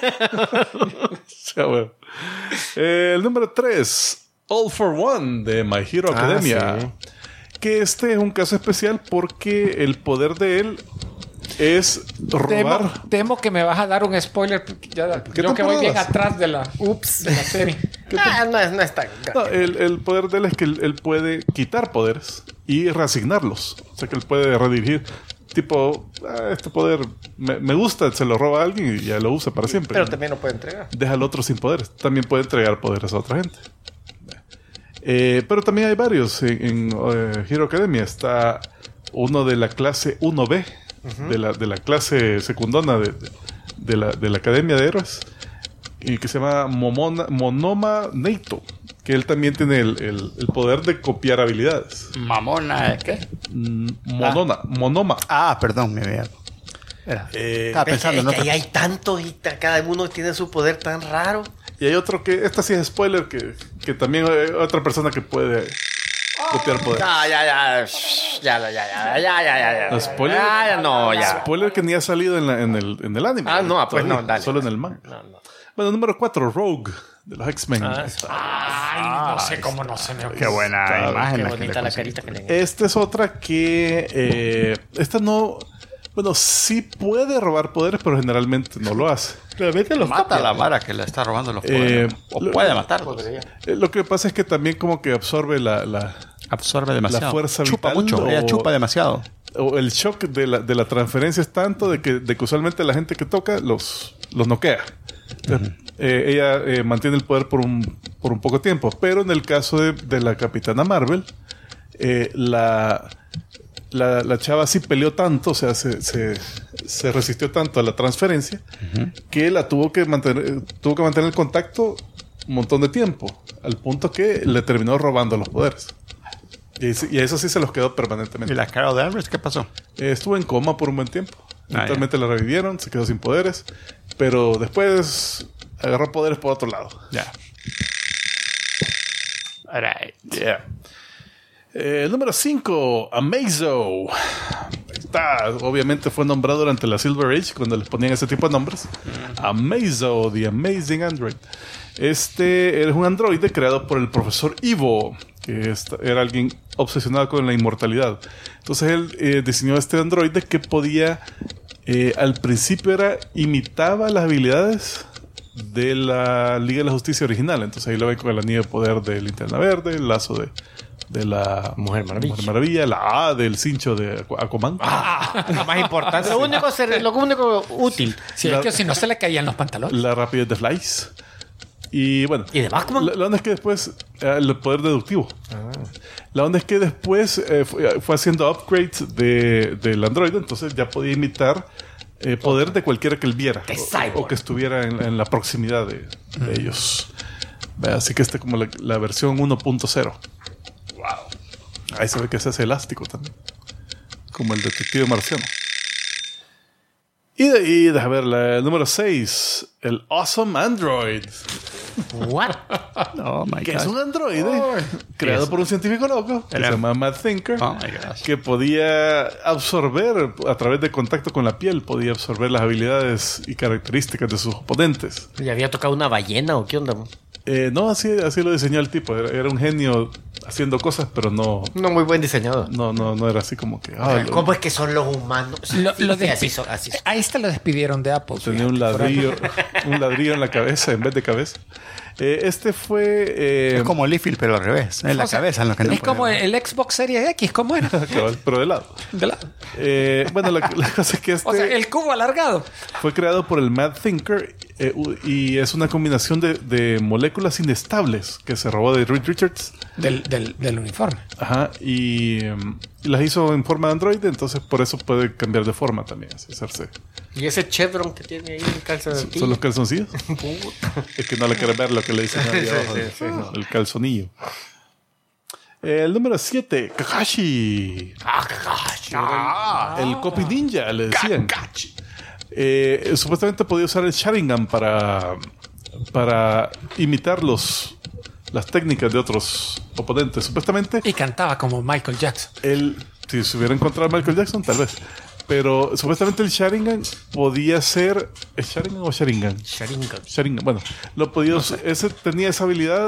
O sea, bueno. El número 3. All for One de My Hero Academia. Sí. Que este es un caso especial porque el poder de él es robar. Temo que me vas a dar un spoiler. Yo que voy bien atrás de la serie. No es tan No, el poder de él es que él puede quitar poderes y reasignarlos. O sea que él puede redirigir. Tipo, este poder me gusta, se lo roba a alguien y ya lo usa para siempre. Pero también lo puede entregar. Deja al otro sin poderes. También puede entregar poderes a otra gente. Pero también hay varios. En Hero Academia está uno de la clase 1B, de la clase secundona de la Academia de Héroes, y que se llama Monoma Neito, que él también tiene el poder de copiar habilidades. Mamona, ¿qué? Monoma. Perdón, me había... Estaba pensando en que ahí hay tantos y cada uno tiene su poder tan raro. Y hay otro que, esta sí es spoiler, que también hay otra persona que puede copiar poder. Ya. Spoiler. Spoiler que ni ha salido en el anime. No, pues no, dale. Solo en el manga. No. Bueno, número 4, Rogue, de los X-Men. Ay, no sé cómo no se me ocurre. Qué buena imagen. Qué la que bonita le la conseguí. carita que le Esta es otra que... esta no... Bueno, sí puede robar poderes, pero generalmente no lo hace. Realmente los Mata a la vara que le está robando los poderes. O puede matarlo. Lo que pasa es que también como que absorbe la Absorbe demasiado. la fuerza chupa vital. mucho. Ella chupa demasiado. O el shock de la transferencia es tanto de que usualmente la gente que toca los noquea. Entonces, ella mantiene el poder por un poco tiempo. Pero en el caso de la Capitana Marvel, la chava sí peleó tanto, o sea, se resistió tanto a la transferencia que la tuvo que mantener el contacto un montón de tiempo, al punto que le terminó robando los poderes. Y a eso sí se los quedó permanentemente. ¿Y la Carol Danvers qué pasó? Estuvo en coma por un buen tiempo. Eventualmente la revivieron, se quedó sin poderes, pero después agarró poderes por otro lado. Ya. Alright. Yeah. El número 5, Amazo. Obviamente fue nombrado durante la Silver Age, cuando les ponían ese tipo de nombres. Amazo, The Amazing Android. Este es un androide creado por el profesor Ivo, que era alguien obsesionado con la inmortalidad. Entonces él diseñó este androide que podía, al principio imitaba las habilidades de la Liga de la Justicia original. Entonces ahí lo ven con el anillo de poder de Linterna Verde, el lazo de la Mujer Maravilla. La A del cincho de Aquaman. Lo más importante. Lo único útil. Sí, es que si no se le caían los pantalones. La rapidez de Flies. Y bueno. ¿Y de Batman? La onda es que después... el poder deductivo. La onda es que después fue haciendo upgrades del androide. Entonces ya podía imitar poder de cualquiera que él viera. O que estuviera en la proximidad de ellos. Así que como la versión 1.0. Ahí se ve que se hace elástico también. Como el detective marciano. Y de ahí, déjame ver, el número 6. El Awesome Android. What? Oh my Que God. es un androide creado por un científico loco que se llama Mad Thinker. Oh my gosh. Que podía absorber, a través de contacto con la piel, podía absorber las habilidades y características de sus oponentes. ¿Y había tocado una ballena o qué onda? No, así lo diseñó el tipo. Era un genio haciendo cosas, pero no muy buen diseñador. no era así como que... ¿Cómo es que son los humanos? Así son. A este lo despidieron de Apple. Tenía un ladrillo en la cabeza en vez de cabeza. Este fue... Es como Liefeld, pero al revés. En la cabeza. En lo que no Es como puede. el Xbox Series X, ¿cómo era? pero de lado. De lado. Bueno, la cosa es que O sea, el cubo alargado. fue creado por el Mad Thinker y es una combinación de moléculas inestables que se robó de Reed Richards. Del uniforme. Ajá, y las hizo en forma de androide, entonces por eso puede cambiar de forma también, así hacerse. ¿Y ese chevron que tiene ahí en calzoncillo? ¿Son los calzoncillos? Es que no le quiere ver lo que le dicen ahí abajo, sí. el calzonillo. El número 7, Kakashi. El Copy Ninja, le decían. Supuestamente podía usar el Sharingan para imitar las técnicas de otros oponentes. Supuestamente, Y cantaba como Michael Jackson. si se hubiera encontrado a Michael Jackson, tal vez. Pero supuestamente el Sharingan podía ser... ¿Es Sharingan o Sharingan? Sharingan. Bueno, ese tenía esa habilidad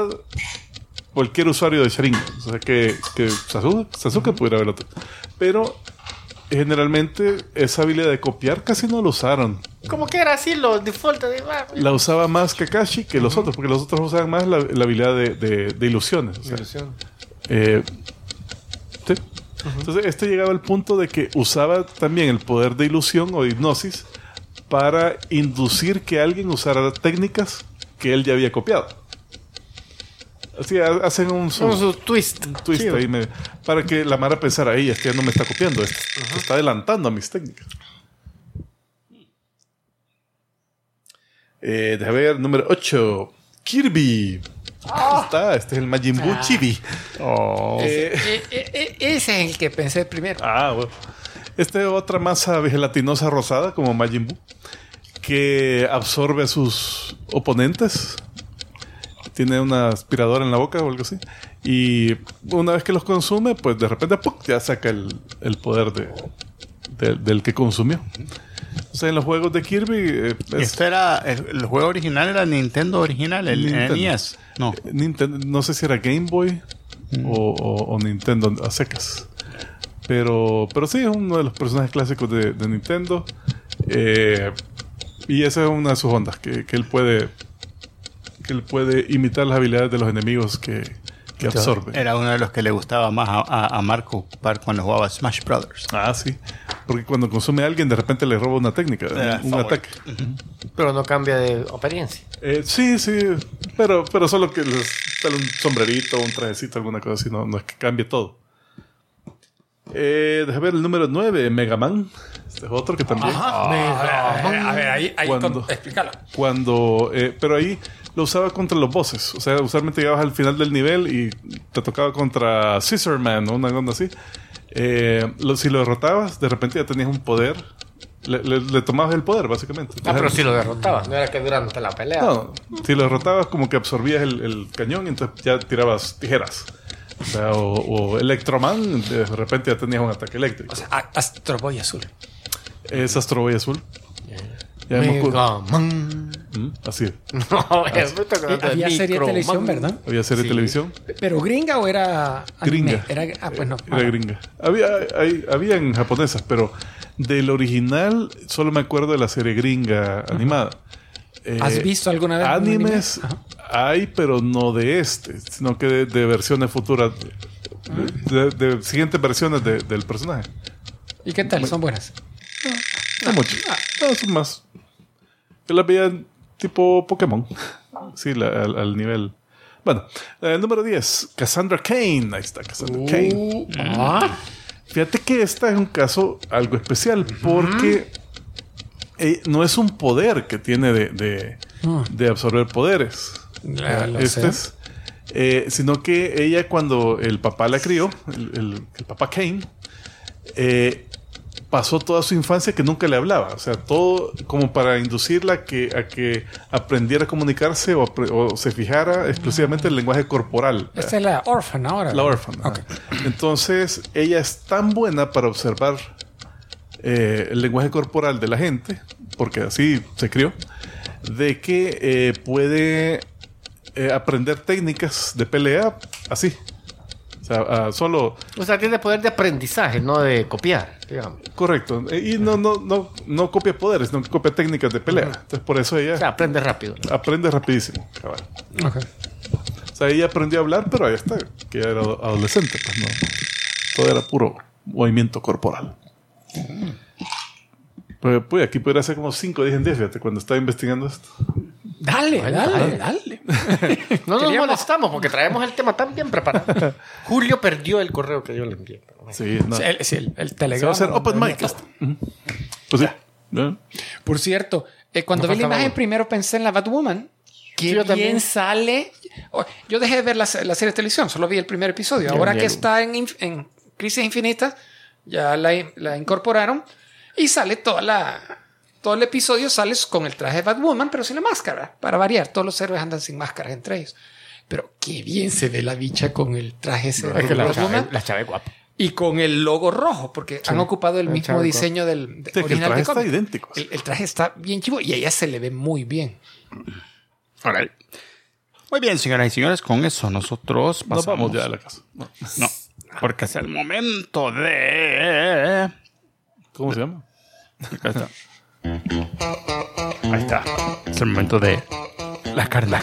cualquier usuario de Sharingan. O sea, que Sasuke pudiera haberlo. Pero generalmente esa habilidad de copiar casi no lo usaron. Como que era así los default de... La usaba más Kakashi que los otros, porque los otros usaban más la habilidad de ilusiones. O sea, sí. Entonces, este llegaba al punto de que usaba también el poder de ilusión o de hipnosis para inducir que alguien usara técnicas que él ya había copiado. Así hacen un twist. Un twist sí, ahí para que la Mara pensara, este ya no me está copiando, está adelantando a mis técnicas. Déjame ver, número 8. Kirby. Este es el Majin Buu Chibi. Ese es el que pensé primero. Bueno. Esta es otra masa gelatinosa rosada, como Majin Buu, que absorbe a sus oponentes. Tiene una aspiradora en la boca o algo así. Y una vez que los consume, pues de repente ya saca el poder del que consumió. O sea, en los juegos de Kirby... el juego original era Nintendo original, el NES. No. Nintendo, no sé si era Game Boy o Nintendo a secas. Pero sí, es uno de los personajes clásicos de Nintendo. Y esa es una de sus ondas, que él puede imitar las habilidades de los enemigos que absorbe. Era uno de los que le gustaba más a Marco cuando jugaba Smash Brothers. Sí. Porque cuando consume a alguien, de repente le roba una técnica, un ataque. Pero no cambia de apariencia. Sí. Pero solo que les sale un sombrerito, un trajecito, alguna cosa así. No es que cambie todo. Déjame ver el número 9, Mega Man. Este es otro que también... A ver, ahí explícalo. Pero ahí lo usaba contra los bosses. O sea, usualmente llegabas al final del nivel y te tocaba contra Scissorman o una onda así. Si lo derrotabas, de repente ya tenías un poder. Le tomabas el poder, básicamente. Pero si lo derrotabas, no era que durante la pelea. No, si lo derrotabas, como que absorbías el cañón y entonces ya tirabas tijeras. O Electroman, de repente ya tenías un ataque eléctrico. O sea, Astro Boy Azul. Es Astro Boy Azul. Mega Man. Así. Había serie de televisión, ¿verdad? Había serie de televisión. ¿Pero gringa o era anime? Gringa. Era gringa. Había en japonesas, pero del original solo me acuerdo de la serie gringa animada. ¿Has visto alguna vez animes? Hay, pero no de sino que de versiones futuras, de siguientes versiones del personaje. ¿Y qué tal? ¿Son buenas? No mucho. No, son más. Yo las veía tipo Pokémon. Sí, al nivel. Bueno, el número 10, Cassandra Cain. Ahí está, Cassandra Cain. Fíjate que esta es un caso algo especial porque no es un poder que tiene de absorber poderes. Sino que ella, cuando el papá la crió, el papá Cain, pasó toda su infancia que nunca le hablaba. O sea, todo como para inducirla a que aprendiera a comunicarse o se fijara exclusivamente en el lenguaje corporal. Esta es la Orphan ahora. La Orphan. Okay. Entonces, ella es tan buena para observar el lenguaje corporal de la gente, porque así se crió, de que puede aprender técnicas de pelea así. O sea, tiene poder de aprendizaje, no de copiar, digamos. Correcto. Y no copia poderes, no copia técnicas de pelea. Entonces, por eso ella... O sea, aprende rápido. Aprende rapidísimo, cabal. Okay. O sea, ella aprendió a hablar, pero ahí está, que era adolescente, pues no. Todo era puro movimiento corporal. Pues aquí podría ser como 5 o 10 en 10, fíjate, cuando estaba investigando esto. Dale. No nos molestamos porque traemos el tema tan bien preparado. Julio perdió el correo que yo le envié. Sí, no. el Telegram. Se va a hacer open mic. Pues sí. Por cierto, cuando vi la imagen primero pensé en la Batwoman. Qué bien también sale. Yo dejé de ver la serie de televisión, solo vi el primer episodio. Ahora que está en Crisis Infinitas, ya la incorporaron y sale todo el episodio sales con el traje de Batwoman, pero sin la máscara, para variar. Todos los héroes andan sin máscaras entre ellos. Pero qué bien se ve la bicha con el traje ese de Batwoman. La chava es guapa. Y con el logo rojo, porque han ocupado el mismo diseño del original. El traje de está idéntico. El traje está bien chivo y a ella se le ve muy bien. Right. Muy bien, señoras y señores, con eso nosotros pasamos. Nos vamos ya a la casa. No, porque es el momento de... ¿Cómo se llama? Acá está. Ahí está. Es el momento de la carne.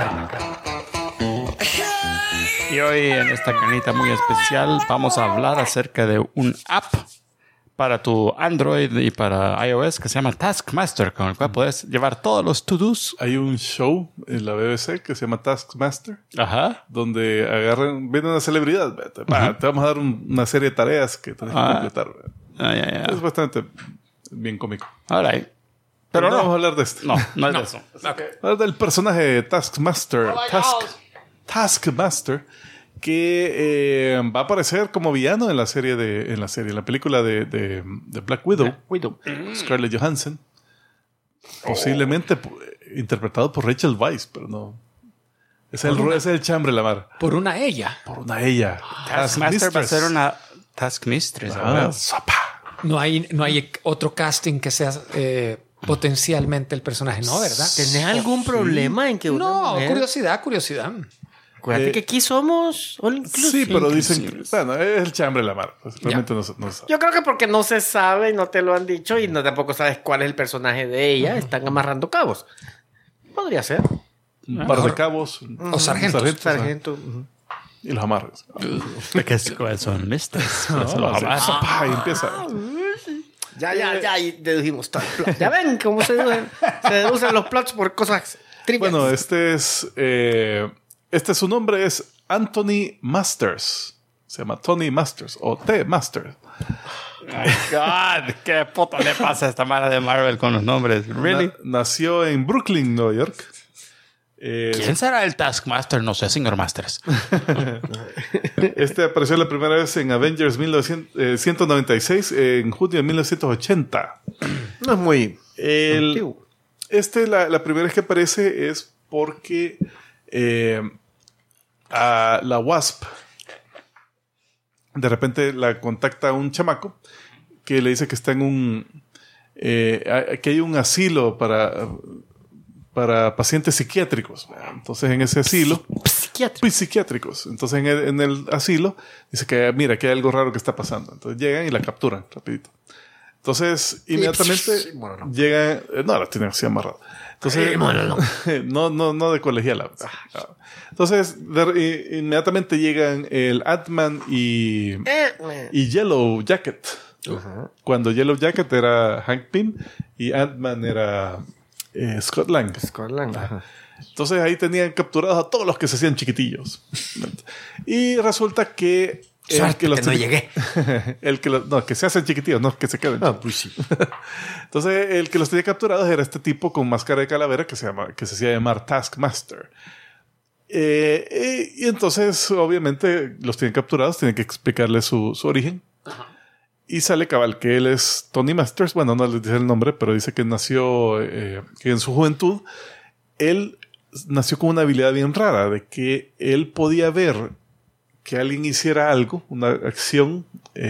Y hoy en esta canita muy especial vamos a hablar acerca de un app para tu Android y para iOS que se llama Taskmaster, con el cual puedes llevar todos los to-dos. Hay un show en la BBC que se llama Taskmaster, Ajá. donde viene una celebridad. Te vamos a dar una serie de tareas que tienes que completar. Ya. Es bastante bien cómico. All right. Pero no no vamos a hablar de esto. No es de eso. Okay. Hablar del personaje de Taskmaster. Taskmaster, que va a aparecer como villano en la película de Black Widow. Scarlett Johansson. Posiblemente interpretado por Rachel Weisz, pero no. Es el chambre la mar. Por una ella. Por una ella. Taskmaster va a ser una Taskmistress. No hay otro casting que sea potencialmente el personaje, ¿no? ¿Verdad? ¿Tenés algún problema en que una No, mujer... curiosidad. Acuérdate que aquí somos all inclusive. Sí, pero dicen que, bueno, es el chambre la mar. Pues, realmente no se sabe. Yo creo que porque no se sabe, no te lo han dicho y no tampoco sabes cuál es el personaje de ella, están amarrando cabos. Podría ser. Un par de cabos. O sargentos. Sargento. Y los amarres. ¿Qué son misters? Y empieza. Ya, y dedujimos todo el plot. Ya ven cómo se deducen los plots por cosas triviales. Bueno, su nombre es Anthony Masters. Se llama Tony Masters o T. Masters. My God, qué puta le pasa a esta mara de Marvel con los nombres. Really? Nació en Brooklyn, Nueva York. ¿Quién será el Taskmaster? No sé, señor Masters. Apareció la primera vez en Avengers 196 en junio de 1980. No es muy antiguo. La primera vez que aparece es porque a la Wasp de repente la contacta un chamaco que le dice que está en que hay un asilo para pacientes psiquiátricos. Entonces en ese asilo psiquiátricos. Entonces en el asilo dice que mira que hay algo raro que está pasando. Entonces llegan y la capturan rapidito. Entonces inmediatamente llegan, no la tienen así amarrada. Entonces no de colegiala. Entonces inmediatamente llegan el Ant-Man y Yellow Jacket. Cuando Yellow Jacket era Hank Pym y Ant-Man era Scott Lang. Entonces ahí tenían capturados a todos los que se hacían chiquitillos. Y resulta que que se hacen chiquitillos, no que se queden. Pues sí. Entonces el que los tenía capturados era este tipo con máscara de calavera que se hacía llamar Taskmaster. Y entonces obviamente los tienen capturados, tienen que explicarles su origen. Y sale cabal que él es Tony Masters. Bueno, no les dice el nombre, pero dice que nació, que en su juventud, él nació con una habilidad bien rara, de que él podía ver que alguien hiciera algo, una acción,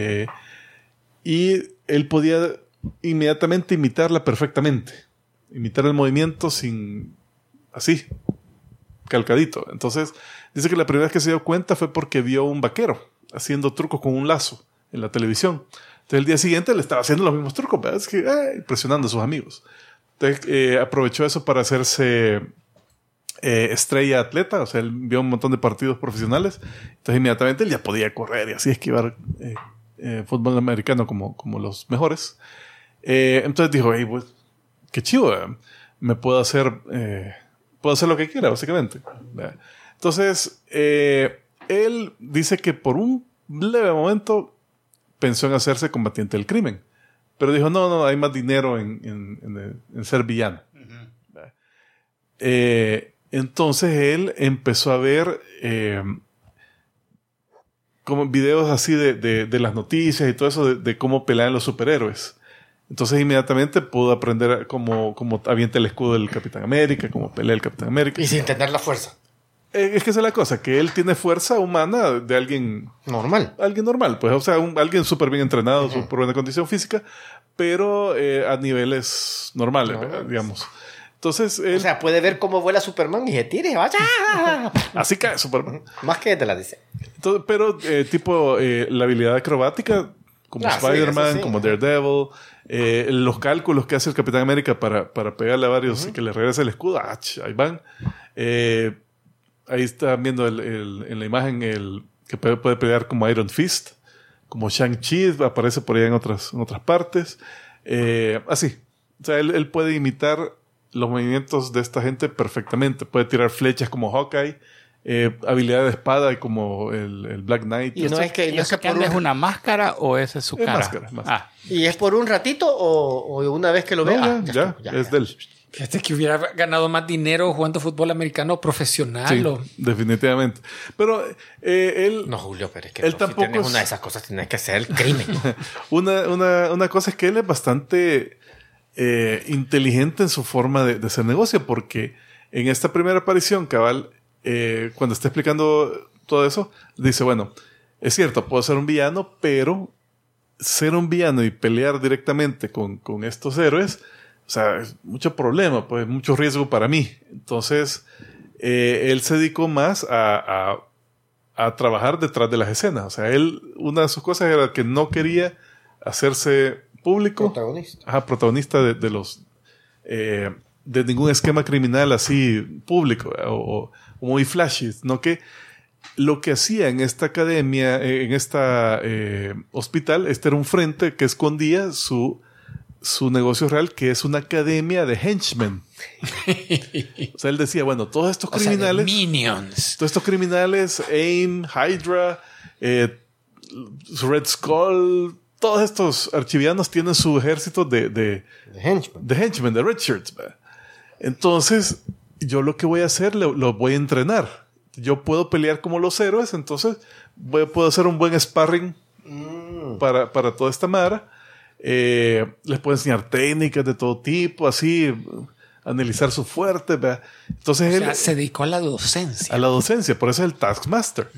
y él podía inmediatamente imitarla perfectamente. Imitar el movimiento así, calcadito. Entonces, dice que la primera vez que se dio cuenta fue porque vio un vaquero haciendo trucos con un lazo en la televisión. Entonces el día siguiente le estaba haciendo los mismos trucos, ¿verdad? Es que impresionando a sus amigos. Entonces aprovechó eso para hacerse estrella atleta. O sea, él vio un montón de partidos profesionales. Entonces inmediatamente él ya podía correr y así esquivar fútbol americano como los mejores. Entonces dijo, hey, pues, qué chivo, me puedo hacer lo que quiera, básicamente. Entonces él dice que por un leve momento pensó en hacerse combatiente del crimen, pero dijo no, hay más dinero en ser villano. Entonces él empezó a ver como videos así de las noticias y todo eso de cómo pelean los superhéroes. Entonces inmediatamente pudo aprender cómo avienta el escudo del Capitán América, cómo pelea el Capitán América. Y sin tener la fuerza. Es que esa es la cosa, que él tiene fuerza humana de alguien normal. Alguien normal, pues, o sea, alguien súper bien entrenado, súper buena condición física, pero a niveles normales, digamos. Entonces, o sea, puede ver cómo vuela Superman y se tire, vaya. Así cae Superman. Más que te la dice. Entonces, pero la habilidad acrobática como sí, Spider-Man, eso sí. como Daredevil. Los cálculos que hace el Capitán América para pegarle a varios y que le regrese el escudo. Ahí van. Ahí están viendo en la imagen que puede pelear como Iron Fist, como Shang-Chi, aparece por ahí en otras partes. Así. O sea, él puede imitar los movimientos de esta gente perfectamente. Puede tirar flechas como Hawkeye, habilidad de espada como el Black Knight. Y no es que, ¿Y eso que anda es una máscara o esa es su Es cara? máscara. ¿Y es por un ratito o una vez que lo No, vea? ya, es del... Fíjate que hubiera ganado más dinero jugando fútbol americano profesional. Sí, definitivamente. Pero él... No, Julio, pero es que él si tampoco tienes es- una de esas cosas tienes que hacer el crimen. Una cosa es que él es bastante inteligente en su forma de hacer negocio, porque en esta primera aparición, cabal, cuando está explicando todo eso, dice, bueno, es cierto, puedo ser un villano, pero ser un villano y pelear directamente con estos héroes, o sea, es mucho problema, pues mucho riesgo para mí. Entonces, él se dedicó más a trabajar detrás de las escenas. O sea, él, una de sus cosas era que no quería hacerse público, protagonista de los de ningún esquema criminal así público o muy flashy, sino que lo que hacía en esta academia, en esta hospital, este era un frente que escondía su negocio real, que es una academia de henchmen. O sea, él decía, bueno, todos estos criminales, Minions. todos estos criminales, AIM, Hydra, Red Skull, todos estos archivianos tienen su ejército de henchmen, de red shirts. ¿Verdad? Entonces, yo lo que voy a hacer, lo voy a entrenar. Yo puedo pelear como los héroes, entonces puedo hacer un buen sparring para toda esta mara. Les puedo enseñar técnicas de todo tipo, así, analizar su fuerte. ¿Verdad? Entonces O él sea, se dedicó a la docencia. a la docencia, por eso es el Taskmaster.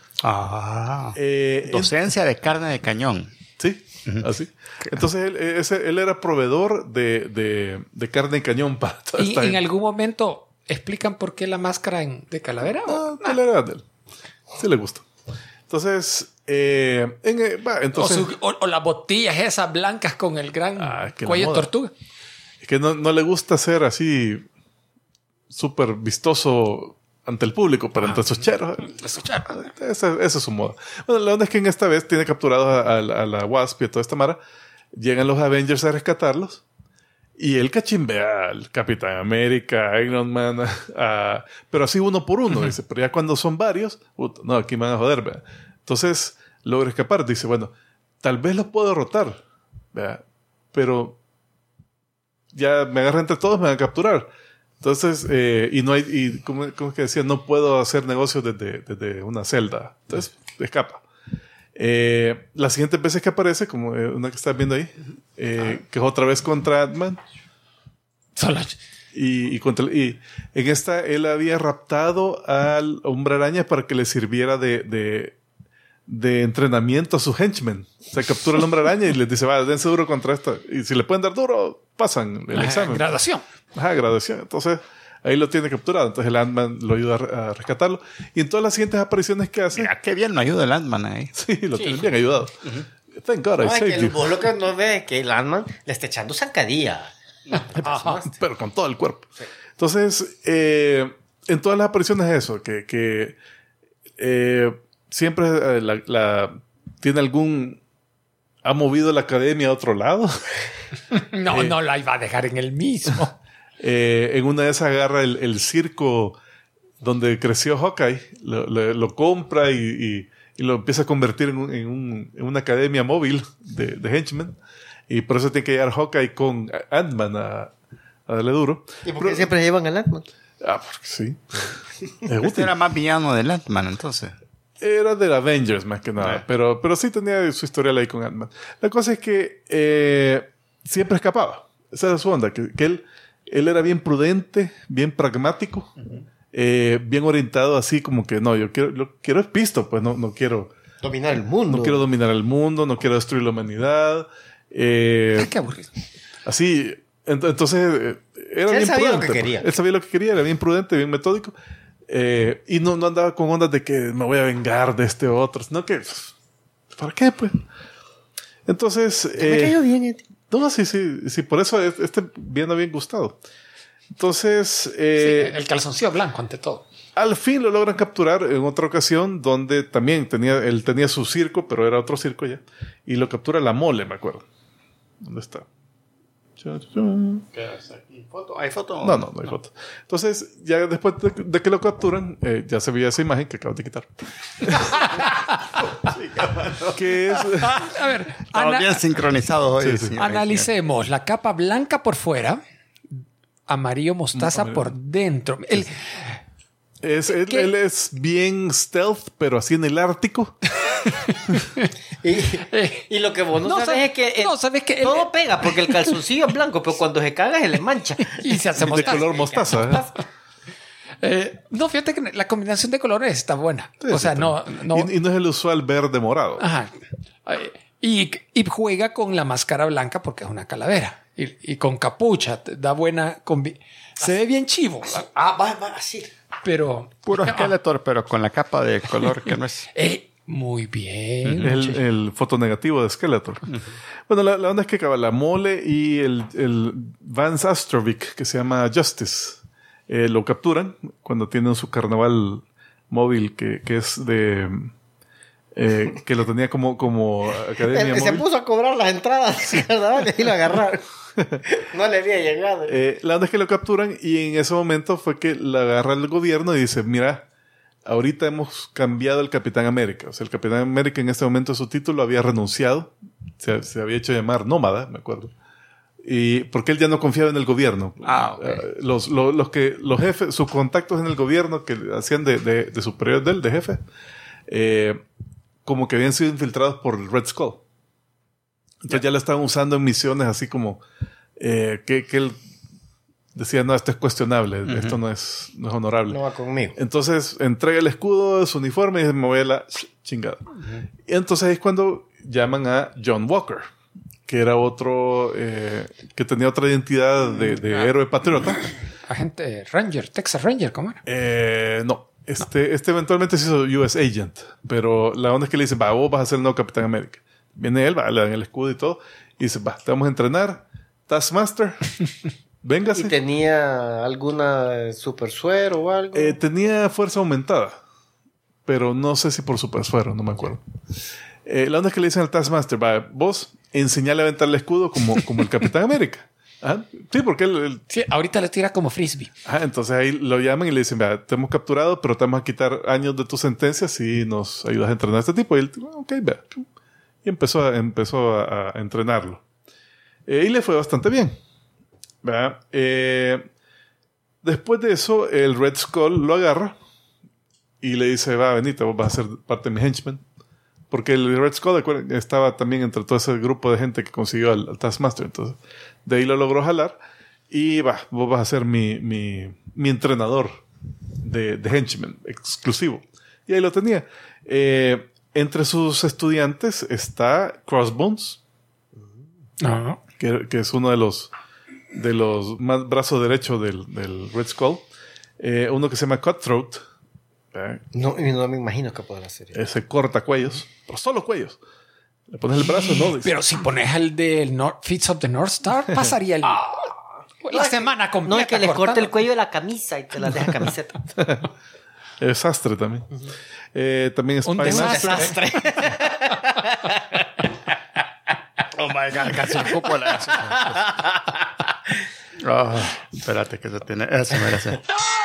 Docencia de carne de cañón. Sí, así. Entonces él era proveedor de carne de cañón para toda ¿Y esta en gente. algún momento explican por qué la máscara de calavera? No, no le era de él. Sí le gusta. Entonces, entonces O las botellas esas blancas con el gran que la cuello de moda. tortuga. es que no le gusta ser así súper vistoso ante el público, pero entre sus cheros. Esa es su moda. Bueno, la onda es que en esta vez tiene capturado a la Wasp y a toda esta mara. Llegan los Avengers a rescatarlos. Y él cachimbea al Capitán América, Iron Man, pero así uno por uno, dice. Pero ya cuando son varios, no, aquí me van a joder, ¿verdad? Entonces logra escapar. Dice, bueno, tal vez los puedo derrotar, ¿verdad? Pero ya me agarran entre todos, me van a capturar. Entonces, ¿cómo es que decía? No puedo hacer negocios desde una celda. Entonces, escapa. Las siguientes veces que aparece, como una que estás viendo ahí, que es otra vez contra Ant-Man. Y en esta él había raptado al Hombre Araña para que le sirviera de entrenamiento a sus henchmen. O sea, captura al Hombre Araña y les dice, va, dense duro contra esta. Y si le pueden dar duro, pasan el examen. Graduación. Graduación. Entonces, ahí lo tiene capturado. Entonces el Ant-Man lo ayuda a rescatarlo. Y en todas las siguientes apariciones que hace, Mira, qué bien nos ayuda el Ant-Man ahí. sí, lo tienen bien ayudado. Thank God I No, es saved que you. vos lo que no ves es que el Ant-Man le está echando zancadilla. Pero con todo el cuerpo. Entonces, en todas las apariciones eso, que siempre tiene ha movido la academia a otro lado. No la iba a dejar en el mismo. En una de esas agarra el circo donde creció Hawkeye, lo compra y lo empieza a convertir en una academia móvil de henchmen. Y por eso tiene que llegar Hawkeye con Ant-Man a darle duro. ¿Y por qué siempre llevan al Ant-Man? Porque sí. Es Este útil. era más villano del Ant-Man, entonces. Era de Avengers más que nada. Pero sí tenía su historial ahí con Ant-Man. La cosa es que siempre escapaba. Esa era su onda. Que él era bien prudente, bien pragmático, bien orientado así como que no, yo quiero es pisto, pues no quiero Dominar el mundo. no quiero dominar el mundo, no quiero destruir la humanidad. Qué aburrido. Así, entonces era Sí, él bien sabía lo prudente. que quería. Él sabía lo que quería, era bien prudente, bien metódico. Y no andaba con ondas de que me voy a vengar de este otro, sino que, ¿para qué, pues? Entonces... Me cayó bien. no, sí, por eso bien había gustado. Entonces... el calzoncillo blanco ante todo. Al fin lo logran capturar en otra ocasión donde también él tenía su circo, pero era otro circo ya. Y lo captura la Mole, me acuerdo. ¿Dónde está? ¿Qué hace aquí? ¿Foto? ¿Hay foto? No hay foto. Entonces, ya después de que lo capturan, ya se veía esa imagen que acabas de quitar. Que es... A ver, Estamos bien sincronizados hoy. Sí. analicemos la capa blanca por fuera, amarillo mostaza por dentro. Él es bien stealth, pero así en el Ártico. Y lo que vos no sabes es que todo pega, porque el calzoncillo es blanco, pero cuando se caga se le mancha. Y se hace De mostaza. color mostaza. No, fíjate que la combinación de colores está buena. Sí, o sea, sí, no. Y no es el usual verde morado. Ajá. Y juega con la máscara blanca porque es una calavera. Y con capucha, da buena se ve bien chivo. Va así. Pero. Puro Skeletor, pero con la capa de color que no es... Muy bien. El fotonegativo de Skeletor. Bueno, la onda es que la Mole y el Vance Astrovic, que se llama Justice, lo capturan cuando tienen su carnaval móvil que es de... que lo tenía como academia Se móvil. puso a cobrar las entradas, ¿verdad? Y lo agarraron. No le había llegado. La onda es que lo capturan y en ese momento fue que la agarra el gobierno y dice, mira, ahorita hemos cambiado el Capitán América. O sea, el Capitán América en este momento su título había renunciado. Se había hecho llamar Nómada, me acuerdo. Y porque él ya no confiaba en el gobierno. Okay. Los jefes, sus contactos en el gobierno que hacían de superior de él, de jefe, como que habían sido infiltrados por el Red Skull. Entonces ya lo estaban usando en misiones así como que él decía, no, esto es cuestionable, esto no es honorable. No va conmigo. Entonces entrega el escudo, su uniforme y dice, me voy a la chingada. Y entonces es cuando llaman a John Walker, que era otro, que tenía otra identidad de héroe patriota. Agente Ranger, Texas Ranger, ¿cómo era? No. Este eventualmente se hizo US Agent, pero la onda es que le dicen, vos vas a ser el nuevo Capitán América. Viene él, le dan el escudo y todo, y dice, te vamos a entrenar, Taskmaster, véngase. ¿Y tenía alguna super suero o algo? Tenía fuerza aumentada, pero no sé si por super suero, no me acuerdo. La onda es que le dicen al Taskmaster, vos enseñale a aventar el escudo como el Capitán América. ¿Ah? Sí, porque él... Sí, ahorita le tira como frisbee. Entonces ahí lo llaman y le dicen, te hemos capturado, pero te vamos a quitar años de tu sentencia si nos ayudas a entrenar a este tipo. Y él, ok, vea. Y empezó a entrenarlo. Y le fue bastante bien. ¿Verdad? Después de eso, el Red Skull lo agarra y le dice, venite, vos vas a ser parte de mi henchmen. Porque el Red Skull estaba también entre todo ese grupo de gente que consiguió al Taskmaster. Entonces, de ahí lo logró jalar. Y vos vas a ser mi entrenador de henchmen exclusivo. Y ahí lo tenía. Entre sus estudiantes está Crossbones, que es uno de los más brazos derechos del Red Skull. Uno que se llama Cutthroat. No me imagino que podrá ser. Ese corta cuellos, pero solo cuellos. Le pones el brazo, ¿no? Dice, Pero si pones al del Feats of the North Star, pasaría la semana completa. No, es que le cortando. corta el cuello de la camisa y te la deja camiseta. es sastre también. También Un Spy-Master. Desastre. Oh my God, casi el cupo la espérate que se tiene... Eso merece.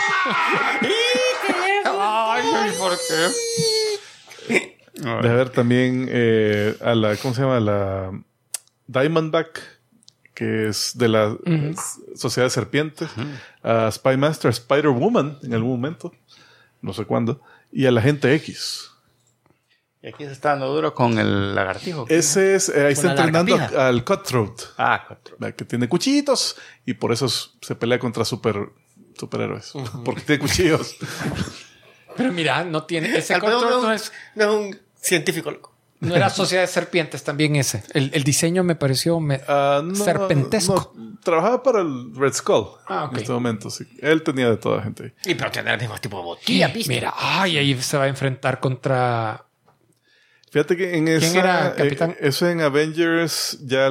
Ay, ¿por qué? De ver también a la... ¿Cómo se llama? La Diamondback, que es de la Sociedad de Serpientes. A Spy-Master, a Spider-Woman en algún momento. No sé cuándo. Y a la Agente X. Y aquí se está dando duro con el lagartijo. Ese es... ahí está Una entrenando lagartija. al Cutthroat. Cuatro. Que tiene cuchillitos. Y por eso se pelea contra superhéroes. Porque tiene cuchillos. Pero mira, no tiene... Ese Al menos control no es un científico loco. no era Sociedad de Serpientes, también ese. El diseño me pareció serpentesco. No, trabajaba para el Red Skull Ok. en este momento. Sí. Él tenía de toda gente ahí. Y pero tener tipo de botella, ¿viste? Mira, ahí se va a enfrentar contra... Fíjate que en ¿Quién era capitán? eso en Avengers, ya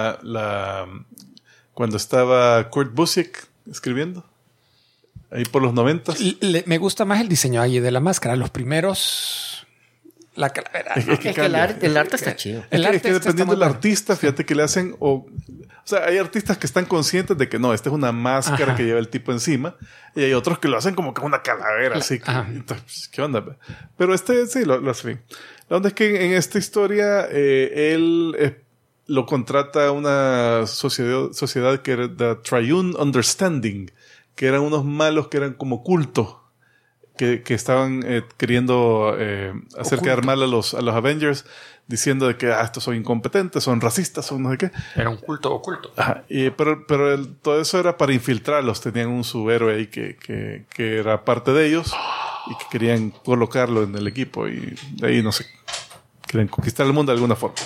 cuando estaba Kurt Busiek escribiendo, ahí por los 90. Me gusta más el diseño ahí de la máscara. Los primeros... La calavera. Es que el arte está chido. Es que dependiendo del artista, fíjate que le hacen... O sea, hay artistas que están conscientes de que no, esta es una máscara que lleva el tipo encima. Y hay otros que lo hacen como que una calavera, así. Entonces, ¿qué onda? Pero sí, lo hace bien. La onda es que en esta historia él lo contrata una sociedad que era The Triune Understanding, que eran unos malos que eran como culto, que estaban queriendo hacer quedar mal a los Avengers, diciendo de que estos son incompetentes, son racistas, son no sé qué. Era un culto oculto. Ajá, pero todo eso era para infiltrarlos. Tenían un superhéroe ahí que era parte de ellos y que querían colocarlo en el equipo y de ahí, no sé, querían conquistar el mundo de alguna forma.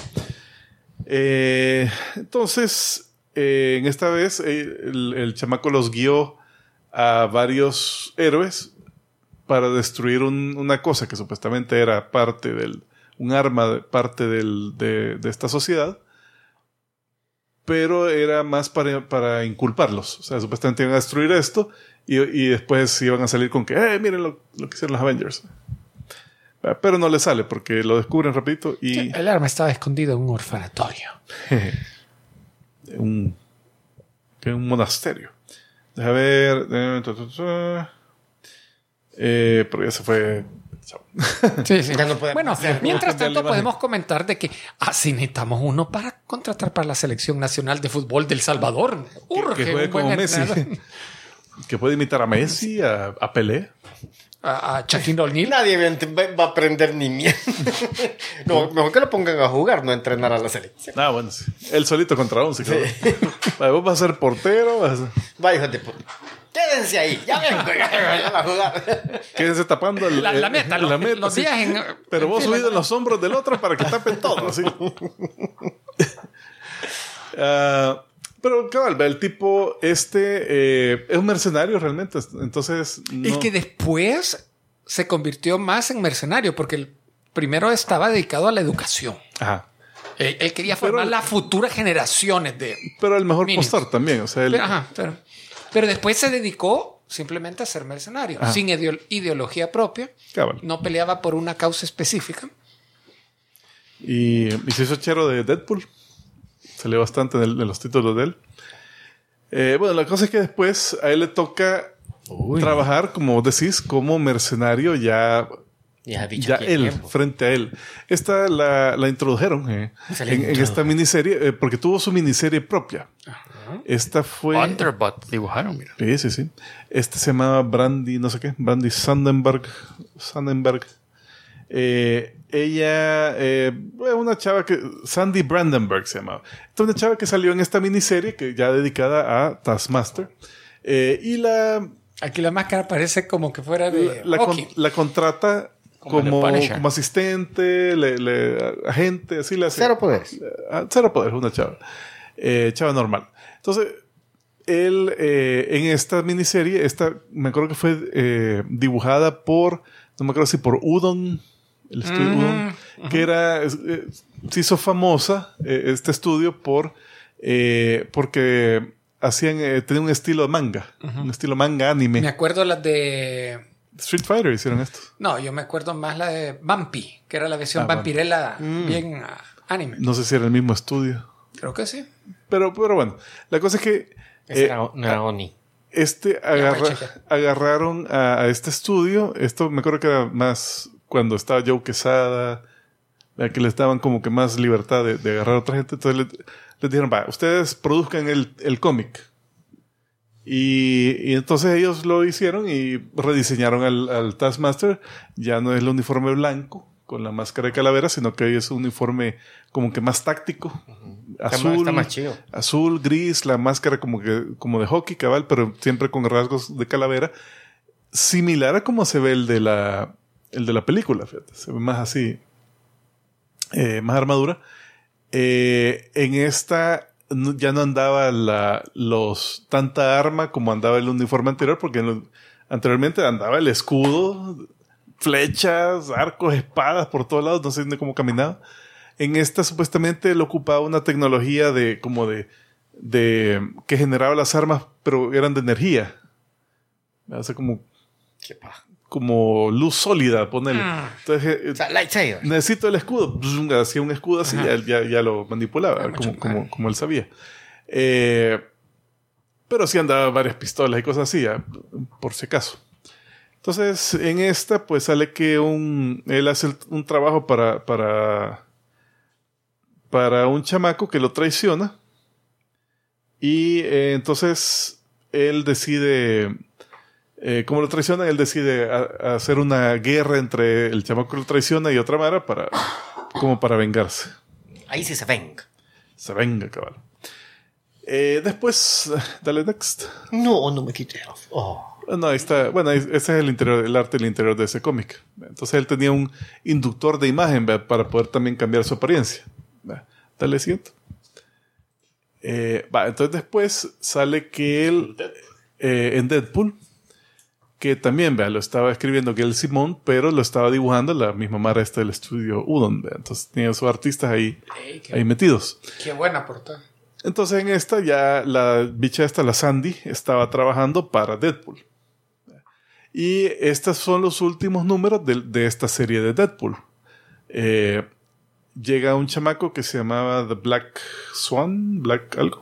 Entonces, en esta vez, el chamaco los guió a varios héroes para destruir una cosa que supuestamente era parte un arma, parte de esta sociedad, pero era más para inculparlos. O sea, supuestamente iban a destruir esto y después iban a salir con que, miren lo que hicieron los Avengers. Pero no le sale porque lo descubren rapidito y... El arma estaba escondido en un orfanatorio. un monasterio. Deja ver... pero ya se fue... Sí. Ya no podemos hacer. Mientras tanto podemos comentar de que si necesitamos uno para contratar para la Selección Nacional de Fútbol del Salvador. Urge que juegue un buen como Messi. Que puede imitar a Messi, a Pelé. A Shaquille O'Neal. Nadie va a aprender ni mierda. No, mejor que lo pongan a jugar, no a entrenar a la selección. Bueno, sí. Él solito contra 11. Sí. Vos vas a ser portero. Vaya, hijo de puta. Quédense ahí, ya vengo, ya va a jugar. Quédense tapando la meta, los sí. días pero vos subido en los hombros del otro para que tapen todo, ¿sí? Pero cabal, el tipo es un mercenario realmente, entonces... No. Es que después se convirtió más en mercenario, porque el primero estaba dedicado a la educación. Ajá. Él quería formar las futuras generaciones de... Pero el mejor postor también, o sea... Pero después se dedicó simplemente a ser mercenario, sin ideología propia. Cabal. No peleaba por una causa específica. Y se hizo chero de Deadpool. Salió bastante en los títulos de él. Bueno, la cosa es que después a él le toca trabajar, como vos decís, como mercenario ya él, frente a él. Esta la introdujeron en esta miniserie, porque tuvo su miniserie propia. Esta fue... Wonderbot dibujaron, mira. Sí. Este se llamaba Brandy, no sé qué, Brandy Sandberg. Ella, una chava Sandy Brandenburg se llamaba. Esta es una chava que salió en esta miniserie que ya dedicada a Taskmaster. Aquí la máscara parece como que fuera de la contrata como asistente, agente, así le hace. Cero poderes. Cero poderes, una chava. Chava normal. Entonces, él en esta miniserie, me acuerdo que fue dibujada por, no me acuerdo si por Udon, el estudio Udon, que se hizo famosa este estudio porque tenía un estilo manga, un estilo manga anime. Me acuerdo las de Street Fighter hicieron esto. No, yo me acuerdo más la de Vampy, que era la versión vampirela bien anime. No sé si era el mismo estudio. Creo que sí. Pero bueno, la cosa es que no era Oni. Agarraron a este estudio. Esto me acuerdo que era más cuando estaba Joe Quesada, que les daban como que más libertad de agarrar a otra gente. Entonces les dijeron, ustedes produzcan el cómic. Y entonces ellos lo hicieron y rediseñaron al Taskmaster. Ya no es el uniforme blanco con la máscara de calavera, sino que es un uniforme como que más táctico. Está más chido. Azul, gris, la máscara como de hockey, cabal, pero siempre con rasgos de calavera. Similar a como se ve el de la película, fíjate. Se ve más así, más armadura. En esta ya no andaba tanta arma como andaba el uniforme anterior, porque anteriormente andaba el escudo flechas, arcos, espadas por todos lados, no sé ni cómo caminaba. En esta supuestamente él ocupaba una tecnología de que generaba las armas, pero eran de energía. O sea, como luz sólida, ponerle. Entonces, O sea, lightsaber. necesito el escudo. Hacía un escudo así, ya lo manipulaba, como él sabía. Pero sí andaba varias pistolas y cosas así, por si acaso. Entonces, en esta, pues sale que él hace un trabajo para un chamaco que lo traiciona. Y entonces él decide, como lo traiciona, él decide hacer una guerra entre el chamaco que lo traiciona y otra mara como para vengarse. Ahí sí se venga. Se venga, cabal. Después, dale next. No me quité. Oh. No, ahí está. Bueno, ese es el arte del interior de ese cómic. Entonces él tenía un inductor de imagen, ¿ve? Para poder también cambiar su apariencia. ¿Ve? Dale siguiente. Entonces después sale que él en Deadpool, que también lo estaba escribiendo Gail Simone, pero lo estaba dibujando la misma Mara del estudio Udon. Entonces tenía sus artistas ahí metidos. Qué buena portada. Entonces en esta ya la bicha la Sandy, estaba trabajando para Deadpool. Y estos son los últimos números de esta serie de Deadpool. Llega un chamaco que se llamaba The Black Swan, Black algo.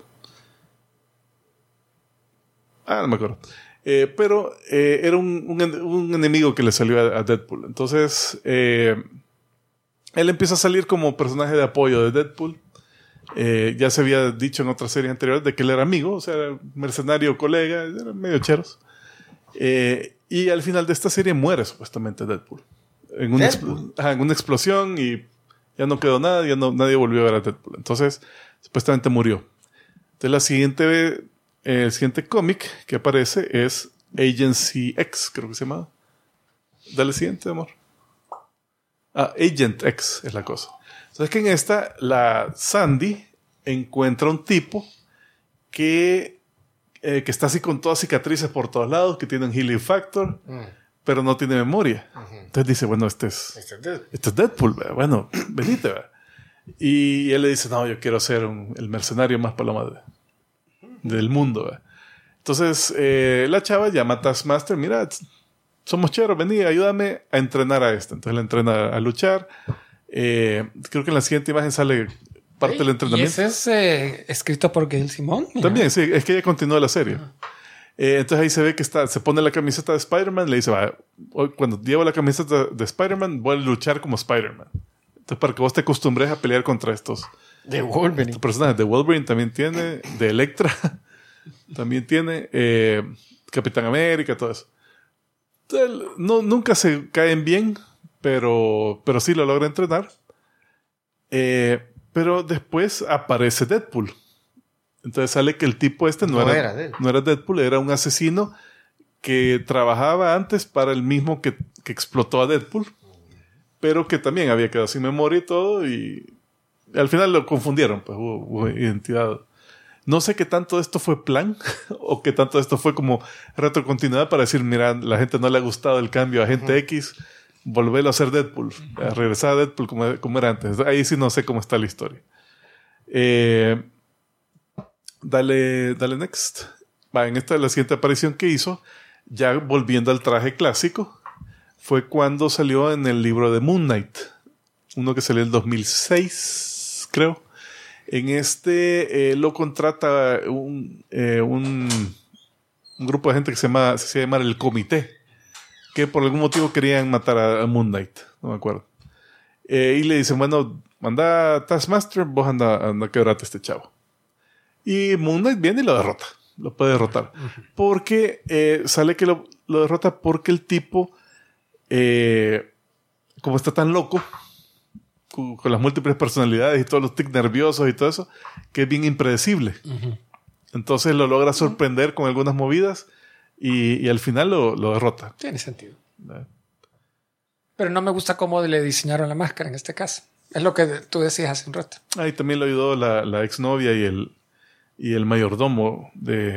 No me acuerdo. Pero era un enemigo que le salió a Deadpool. Entonces, él empieza a salir como personaje de apoyo de Deadpool. Ya se había dicho en otras series anteriores de que él era amigo, o sea, era mercenario, colega, eran medio cheros. Y al final de esta serie muere supuestamente Deadpool. En una explosión y ya no quedó nada, nadie volvió a ver a Deadpool. Entonces, supuestamente murió. Entonces, el siguiente cómic que aparece es Agency X, creo que se llama. Dale siguiente, amor. Agent X es la cosa. Entonces, que en esta, la Sandy encuentra un tipo que está así con todas cicatrices por todos lados, que tiene un healing factor, pero no tiene memoria. Entonces dice, bueno, este es Deadpool, ¿verdad? Bueno, venite, ¿verdad? Y él le dice, no, yo quiero ser el mercenario más paloma del mundo, ¿verdad? Entonces la chava llama a Taskmaster, mira, somos cheros, vení, ayúdame a entrenar a este. Entonces la entrena a luchar. Creo que en la siguiente imagen sale parte del entrenamiento. ¿Y ese es escrito por Gail Simone? También, sí, es que ella continúa la serie. Entonces ahí se ve que se pone la camiseta de Spider-Man, le dice, hoy, cuando llevo la camiseta de Spider-Man, voy a luchar como Spider-Man. Entonces, para que vos te acostumbres a pelear contra estos personajes. De Wolverine también tiene, de Electra también tiene, Capitán América, todo eso. Entonces, nunca se caen bien, pero sí lo logra entrenar. Pero después aparece Deadpool. Entonces sale que el tipo no era Deadpool, era un asesino que trabajaba antes para el mismo que explotó a Deadpool, pero que también había quedado sin memoria y todo, y al final lo confundieron, pues hubo identidad. No sé qué tanto de esto fue plan o qué tanto de esto fue como retrocontinuidad para decir, mira, la gente no le ha gustado el cambio a Agente X, volverlo a hacer Deadpool, a regresar a Deadpool como era antes. Ahí sí no sé cómo está la historia. Dale next. En esta la siguiente aparición que hizo, ya volviendo al traje clásico, fue cuando salió en el libro de Moon Knight, uno que salió en el 2006, creo. En este lo contrata un grupo de gente que se llama el Comité, que por algún motivo querían matar a Moon Knight, no me acuerdo. Y le dicen, bueno, manda a Taskmaster, vos anda a quebrarte a este chavo. Y Moon Knight viene y lo derrota. Lo puede derrotar. Porque sale que lo derrota porque el tipo, como está tan loco, con las múltiples personalidades y todos los tics nerviosos y todo eso, que es bien impredecible. Entonces lo logra sorprender con algunas movidas y al final lo derrota. Tiene sentido. Pero no me gusta cómo le diseñaron la máscara en este caso. Es lo que tú decías hace un rato. Ahí también lo ayudó la exnovia y el mayordomo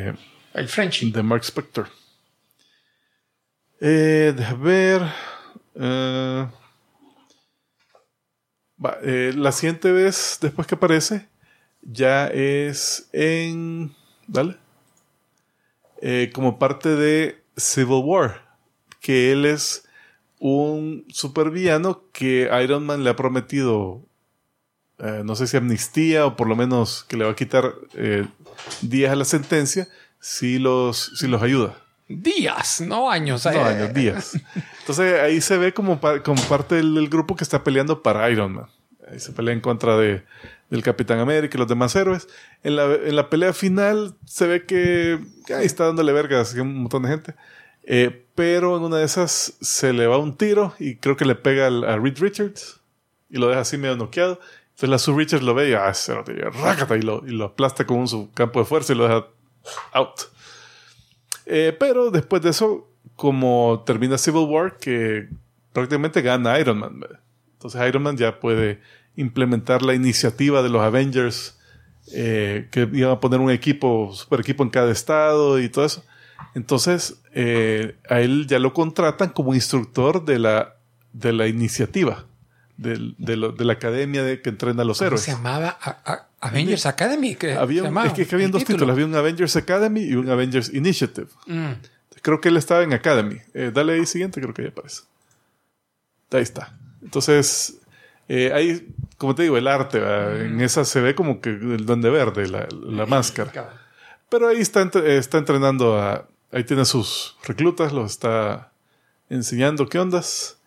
el Frenchie de Mark Spector. Déjame ver. La siguiente vez, después que aparece, ya es en... Dale. Como parte de Civil War. Que él es un supervillano que Iron Man le ha prometido, no sé si amnistía o por lo menos que le va a quitar días a la sentencia si los ayuda. Días, no años. No años, días. Entonces ahí se ve como parte del grupo que está peleando para Iron Man. Ahí se pelea en contra del Capitán América y los demás héroes. En la pelea final se ve que ahí está dándole vergas a un montón de gente. Pero en una de esas se le va un tiro y creo que le pega a Reed Richards y lo deja así medio noqueado. Entonces la Sue Richards lo ve y se lo tira, rácata, y lo aplasta con su campo de fuerza y lo deja out. Pero después de eso, como termina Civil War, que prácticamente gana Iron Man, ¿verdad? Entonces Iron Man ya puede implementar la iniciativa de los Avengers, que iban a poner un super equipo en cada estado y todo eso. Entonces a él ya lo contratan como instructor de la iniciativa, de la academia que entrena a los héroes. Se llamaba Avengers Academy. Es que habían dos títulos. Había un Avengers Academy y un Avengers Initiative. Creo que él estaba en Academy. Dale ahí siguiente, creo que ya aparece. Ahí está. Entonces, ahí, como te digo, el arte, en esa se ve como que el Duende Verde, la máscara. Pero ahí está entrenando ahí tiene sus reclutas, los está enseñando qué ondas.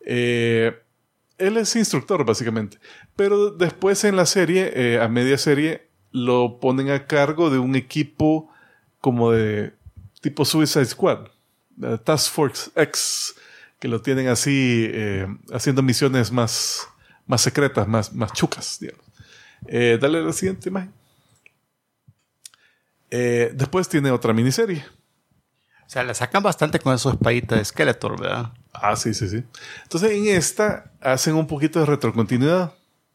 Él es instructor, básicamente. Pero después en la serie, a media serie, lo ponen a cargo de un equipo como de tipo Suicide Squad. Task Force X. Que lo tienen así, haciendo misiones más secretas, más chucas, digamos. Dale a la siguiente imagen. Después tiene otra miniserie. O sea, le sacan bastante con esos espaditas de Skeletor, ¿verdad? Ah, sí. Entonces, en esta hacen un poquito de retrocontinuidad.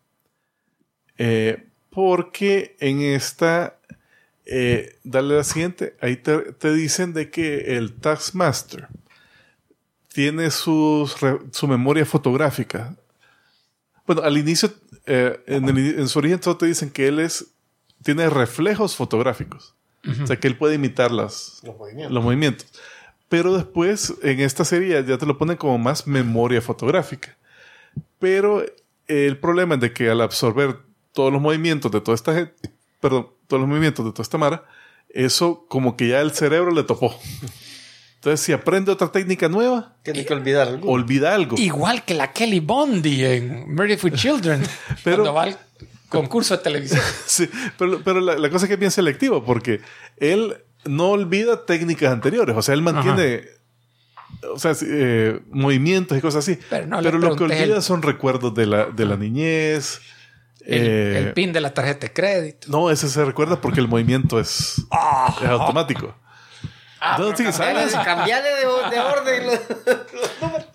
Porque en esta... dale a la siguiente. Ahí te dicen de que el Taskmaster tiene su memoria fotográfica. Bueno, al inicio, en su origen, solo te dicen que él tiene reflejos fotográficos. O sea, que él puede imitar los movimientos. Pero después, en esta serie, ya te lo ponen como más memoria fotográfica. Pero el problema es de que al absorber todos los movimientos de toda esta gente, todos los movimientos de toda esta mara, eso como que ya el cerebro le topó. Entonces, si aprende otra técnica nueva, tiene que olvidar algo. Olvida algo. Igual que la Kelly Bondi en Married with Children, cuando va al concurso de televisión. Sí, pero la cosa es que es bien selectivo, porque él no olvida técnicas anteriores. O sea, él mantiene movimientos y cosas así. Pero lo que olvida son recuerdos de la niñez. El pin de la tarjeta de crédito. No, ese se recuerda porque el movimiento es automático. Cambiarle de orden los números.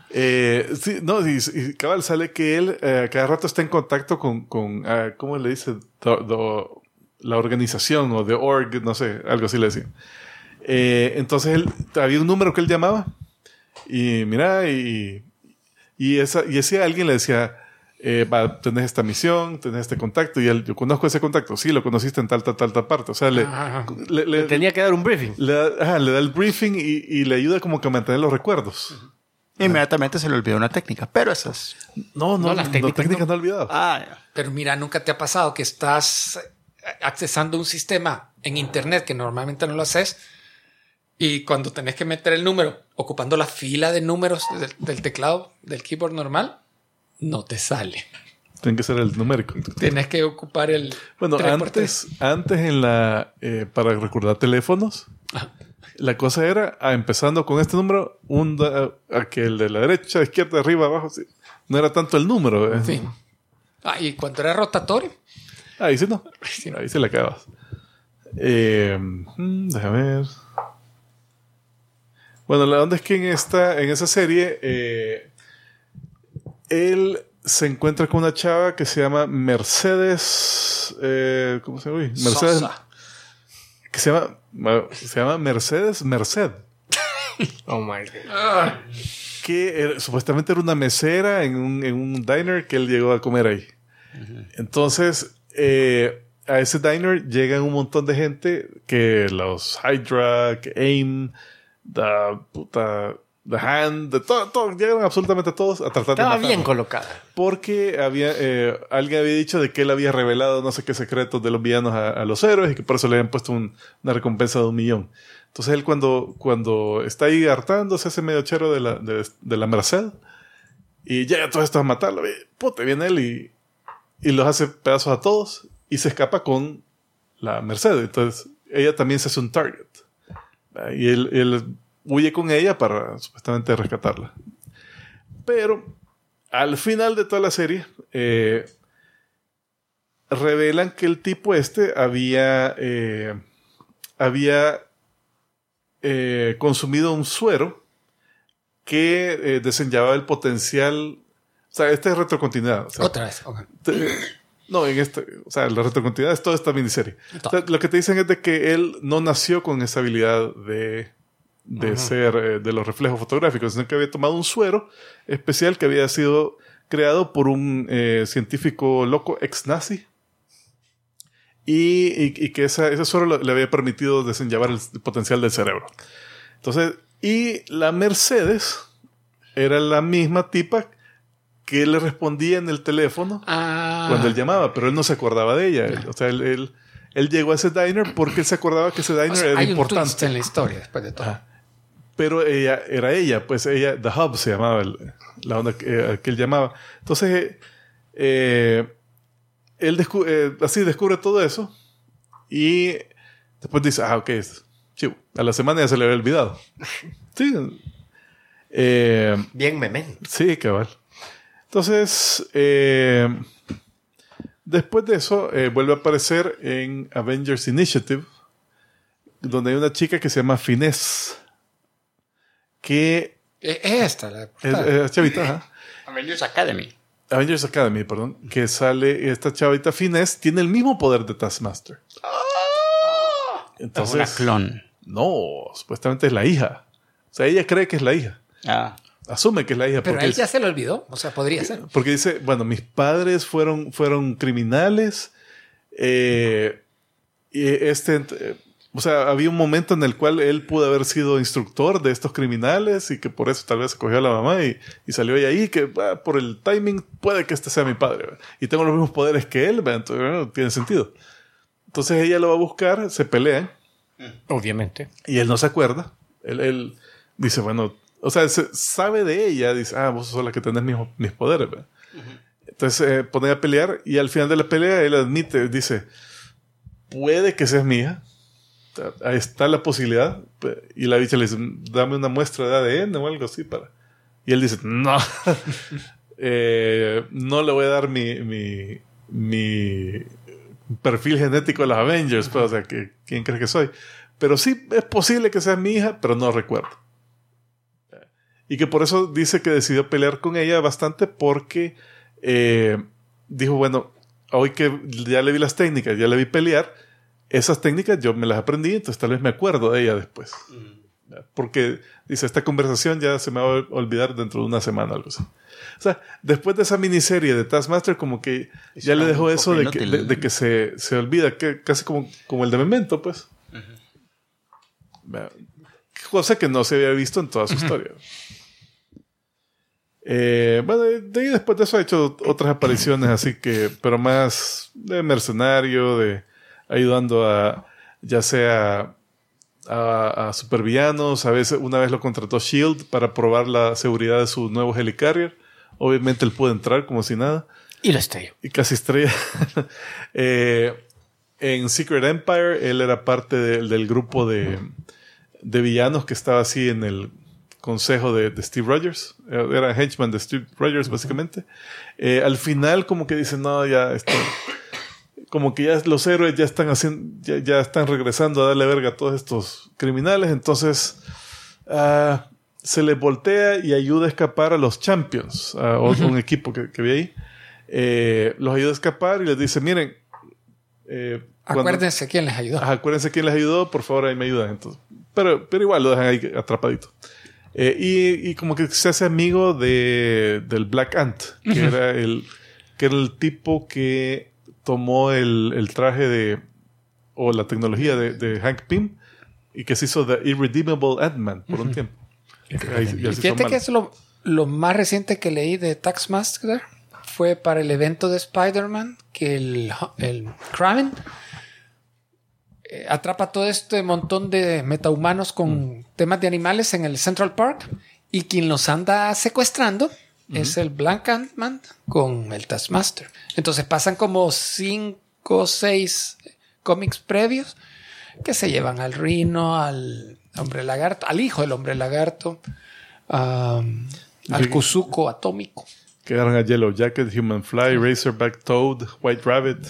Y cabal, sale que él cada rato está en contacto con ¿cómo le dice? La organización o the org, no sé, algo así le decían. Entonces había un número que él llamaba y mira, y ese alguien le decía, tenés esta misión, tenés este contacto, y él, yo conozco ese contacto, sí, lo conociste en tal parte. O sea, le tenía que dar un briefing. Le da el briefing y le ayuda como que a mantener los recuerdos. Inmediatamente se le olvidó una técnica, pero esas... No, las técnicas no he olvidado. Pero mira, ¿nunca te ha pasado que estás accesando un sistema en internet que normalmente no lo haces, y cuando tenés que meter el número, ocupando la fila de números del teclado, del keyboard normal, no te sale? Tiene que ser el numérico. Tienes que ocupar el... Bueno, antes en para recordar teléfonos, la cosa era, empezando con este número, que el de la derecha, izquierda, arriba, abajo, sí. No era tanto el número. Sí. Y cuando era rotatorio. Ahí sí no. Ahí se le acabas. Déjame ver. Bueno, la onda es que en esa serie, él se encuentra con una chava que se llama Mercedes. ¿Cómo se llama? Mercedes. Sosa. Que se llama Mercedes Merced. Oh my God. que supuestamente era una mesera en un diner que él llegó a comer ahí. Entonces, a ese diner llegan un montón de gente que los Hydra, que AIM, The Hand, de todo, llegaron absolutamente todos a tratar de matarlo. Estaba bien colocada. Porque alguien había dicho de que él había revelado no sé qué secretos de los villanos a los héroes y que por eso le habían puesto una recompensa de $1 millón. Entonces él cuando está ahí hartándose, hace medio chero de la Merced y llega todos estos a matarlo. Viene él y los hace pedazos a todos y se escapa con la Merced. Entonces ella también se hace un target. Y él huye con ella para supuestamente rescatarla. Pero al final de toda la serie revelan que el tipo había consumido un suero que desenllevaba el potencial. O sea, esta es retrocontinuidad. O sea, Otra vez. Okay. No, la retrocontinuidad es toda esta miniserie. O sea, lo que te dicen es de que él no nació con esa habilidad de ser de los reflejos fotográficos, sino que había tomado un suero especial que había sido creado por un científico loco ex-nazi y que ese suero le había permitido desenllavar el potencial del cerebro. Entonces, y la Mercedes era la misma tipa que le respondía en el teléfono cuando él llamaba, pero él no se acordaba de ella. O sea, él llegó a ese diner porque él se acordaba que ese diner era hay importante. un twist en la historia después de todo. Pero ella, pues ella, The Hub se llamaba la onda que él llamaba. Entonces, él descubre todo eso y después dice, ok, chivo, a la semana ya se le había olvidado. Sí. Bien memento. Sí, cabal. Entonces, después de eso, vuelve a aparecer en Avengers Initiative, donde hay una chica que se llama Finesse, que Es esta la es chavita, ajá. Avengers Academy. Avengers Academy, perdón, que sale esta chavita Finesse, tiene el mismo poder de Taskmaster. Entonces, Es una clon. no, supuestamente es la hija. O sea, ella cree que es la hija. Asume que es la hija. Pero a porque él ya se le olvidó. O sea, podría ser. Porque dice, bueno, mis padres fueron criminales. O sea, había un momento en el cual él pudo haber sido instructor de estos criminales y que por eso tal vez cogió a la mamá y salió de ahí, que por el timing puede que este sea mi padre. ¿verdad? Y tengo los mismos poderes que él, ¿verdad? Entonces no tiene sentido. Entonces ella lo va a buscar, se pelean. Obviamente. Y él no se acuerda. Él dice, bueno, o sea, sabe de ella, dice, vos sos la que tenés mis poderes. ¿verdad? Entonces pone a pelear y al final de la pelea él admite, dice, puede que seas mi hija. Ahí está la posibilidad. Y la bicha le dice, dame una muestra de ADN o algo así para... Y él dice, no. No le voy a dar mi perfil genético a los Avengers. Pues, o sea, ¿quién crees que soy? Pero sí es posible que sea mi hija, pero no recuerdo. Y que por eso dice que decidió pelear con ella bastante porque dijo, bueno, hoy que ya le vi las técnicas, ya le vi pelear, esas técnicas yo me las aprendí, entonces tal vez me acuerdo de ella después. Porque dice, esta conversación ya se me va a olvidar dentro de una semana o algo así. O sea, después de esa miniserie de Taskmaster, como que ya le dejó eso de que se olvida, que casi como el de Memento, pues. Cosa que no se había visto en toda su historia. Bueno, de ahí después de eso ha hecho otras apariciones así que, pero más de mercenario, de ayudando a ya sea a supervillanos. A veces, una vez lo contrató S.H.I.E.L.D. para probar la seguridad de su nuevo Helicarrier. Obviamente él pudo entrar como si nada. Y lo estrelló. Y casi estrella. En Secret Empire él era parte del grupo de villanos que estaba así en el consejo de Steve Rogers. Era henchman de Steve Rogers, básicamente. Al final como que dicen, no, ya está... Como que ya los héroes ya están ya están regresando a darle verga a todos estos criminales. Entonces se les voltea y ayuda a escapar a los Champions, a un equipo que vi ahí. Los ayuda a escapar y les dice, miren, acuérdense quién les ayudó. Acuérdense quién les ayudó, por favor, ahí me ayudan. Entonces, pero igual lo dejan ahí atrapadito. Y como que se hace amigo del Black Ant, que era el tipo que tomó el traje o la tecnología de Hank Pym y que se hizo The Irredeemable Ant-Man por un tiempo. Y fíjate que es lo más reciente que leí de Taskmaster fue para el evento de Spider-Man, que el Kraven atrapa todo este montón de metahumanos con temas de animales en el Central Park y quien los anda secuestrando es el Black Ant-Man con el Taskmaster. Entonces pasan como 5 o 6 cómics previos que se llevan al Rhino, al Hombre Lagarto, al hijo del Hombre Lagarto, al Kuzuko atómico. Quedaron a Yellow Jacket, Human Fly, Razorback Toad, White Rabbit.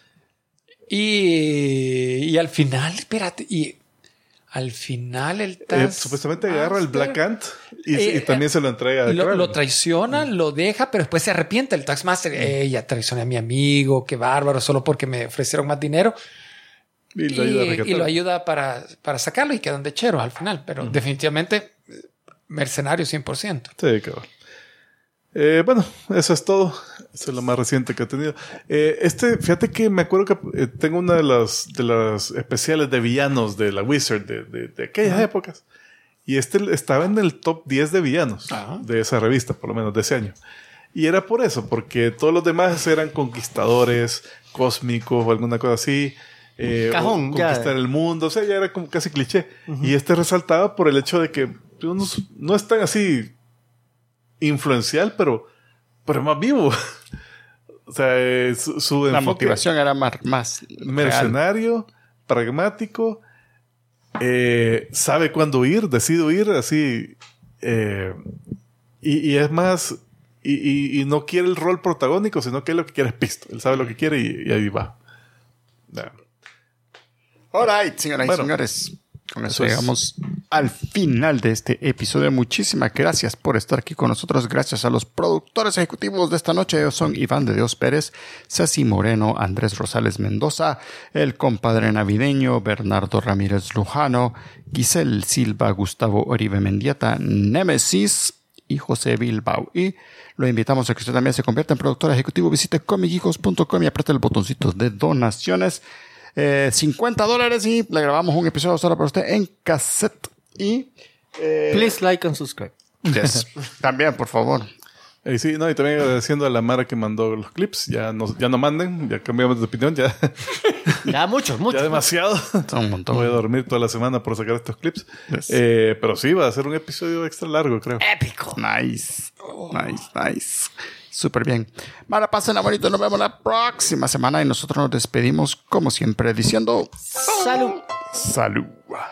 Y al final, espérate, al final el supuestamente agarra el Black Ant y también se lo entrega a lo traiciona, lo deja, pero después se arrepiente el Taskmaster. Ya traicioné a mi amigo, qué bárbaro, solo porque me ofrecieron más dinero. Y lo ayuda para sacarlo y quedan de cheros al final. Pero definitivamente mercenario 100%. Sí, cabrón. Bueno, eso es todo. Eso es lo más reciente que he tenido. Fíjate que me acuerdo que tengo una de las especiales de villanos de la Wizard de aquellas épocas. Y estaba en el top 10 de villanos de esa revista, por lo menos de ese año. Y era por eso, porque todos los demás eran conquistadores cósmicos o alguna cosa así. Cajón, conquistar el mundo, o sea, ya era como casi cliché. Y resaltaba por el hecho de que no es tan así influencial, pero es más vivo. O sea, su la motivación era más mercenario, pragmático, sabe cuándo decide huir así, y es más, y no quiere el rol protagónico, sino que lo que quiere es pisto. Él sabe lo que quiere y ahí va. Alright, señoras y señores. Con eso llegamos al final de este episodio. Muchísimas gracias por estar aquí con nosotros. Gracias a los productores ejecutivos de esta noche. Ellos son Iván de Dios Pérez, Ceci Moreno, Andrés Rosales Mendoza, el compadre navideño Bernardo Ramírez Lujano, Giselle Silva, Gustavo Oribe Mendieta, Nemesis y José Bilbao. Y lo invitamos a que usted también se convierta en productor ejecutivo. Visite comicgeekos.com y apriete el botoncito de donaciones. $50 y le grabamos un episodio solo para usted en cassette. Y please like and subscribe. Yes. También, por favor. Y también agradeciendo a la Mara que mandó los clips. Ya no manden, ya cambiamos de opinión. Ya muchos. Ya demasiado. Son un montón. Voy a dormir toda la semana por sacar estos clips. Yes. Pero sí, va a ser un episodio extra largo, creo. Épico. Nice. Súper bien. Mara, pásenla bonito. Nos vemos la próxima semana y nosotros nos despedimos como siempre diciendo salud. Salud.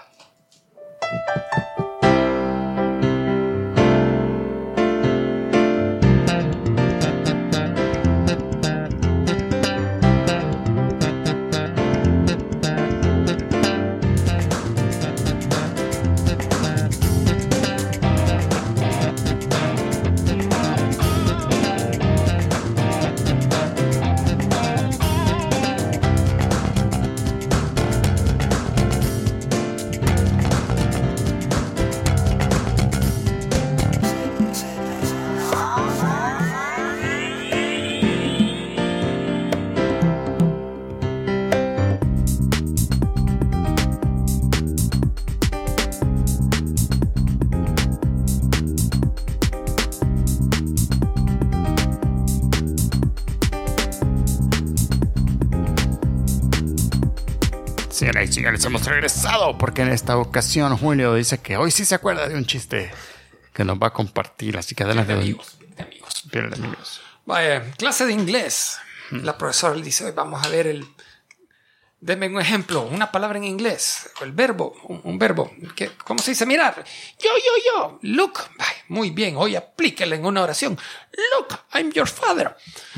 Señoras y señores, hemos regresado porque en esta ocasión Julio dice que hoy sí se acuerda de un chiste que nos va a compartir, así que adelante. De amigos. Vaya, clase de inglés. La profesora le dice, hoy vamos a ver denme un ejemplo, una palabra en inglés, el verbo, un verbo. ¿Cómo se dice? Mirar. Yo. Look. Vaya, muy bien, hoy aplíquelo en una oración. Look, I'm your father.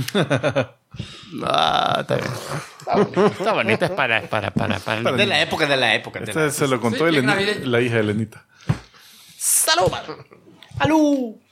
Está bien. Está bonito. Es para de la época. Se lo contó la hija de Elenita. ¡Salud! ¡Salud!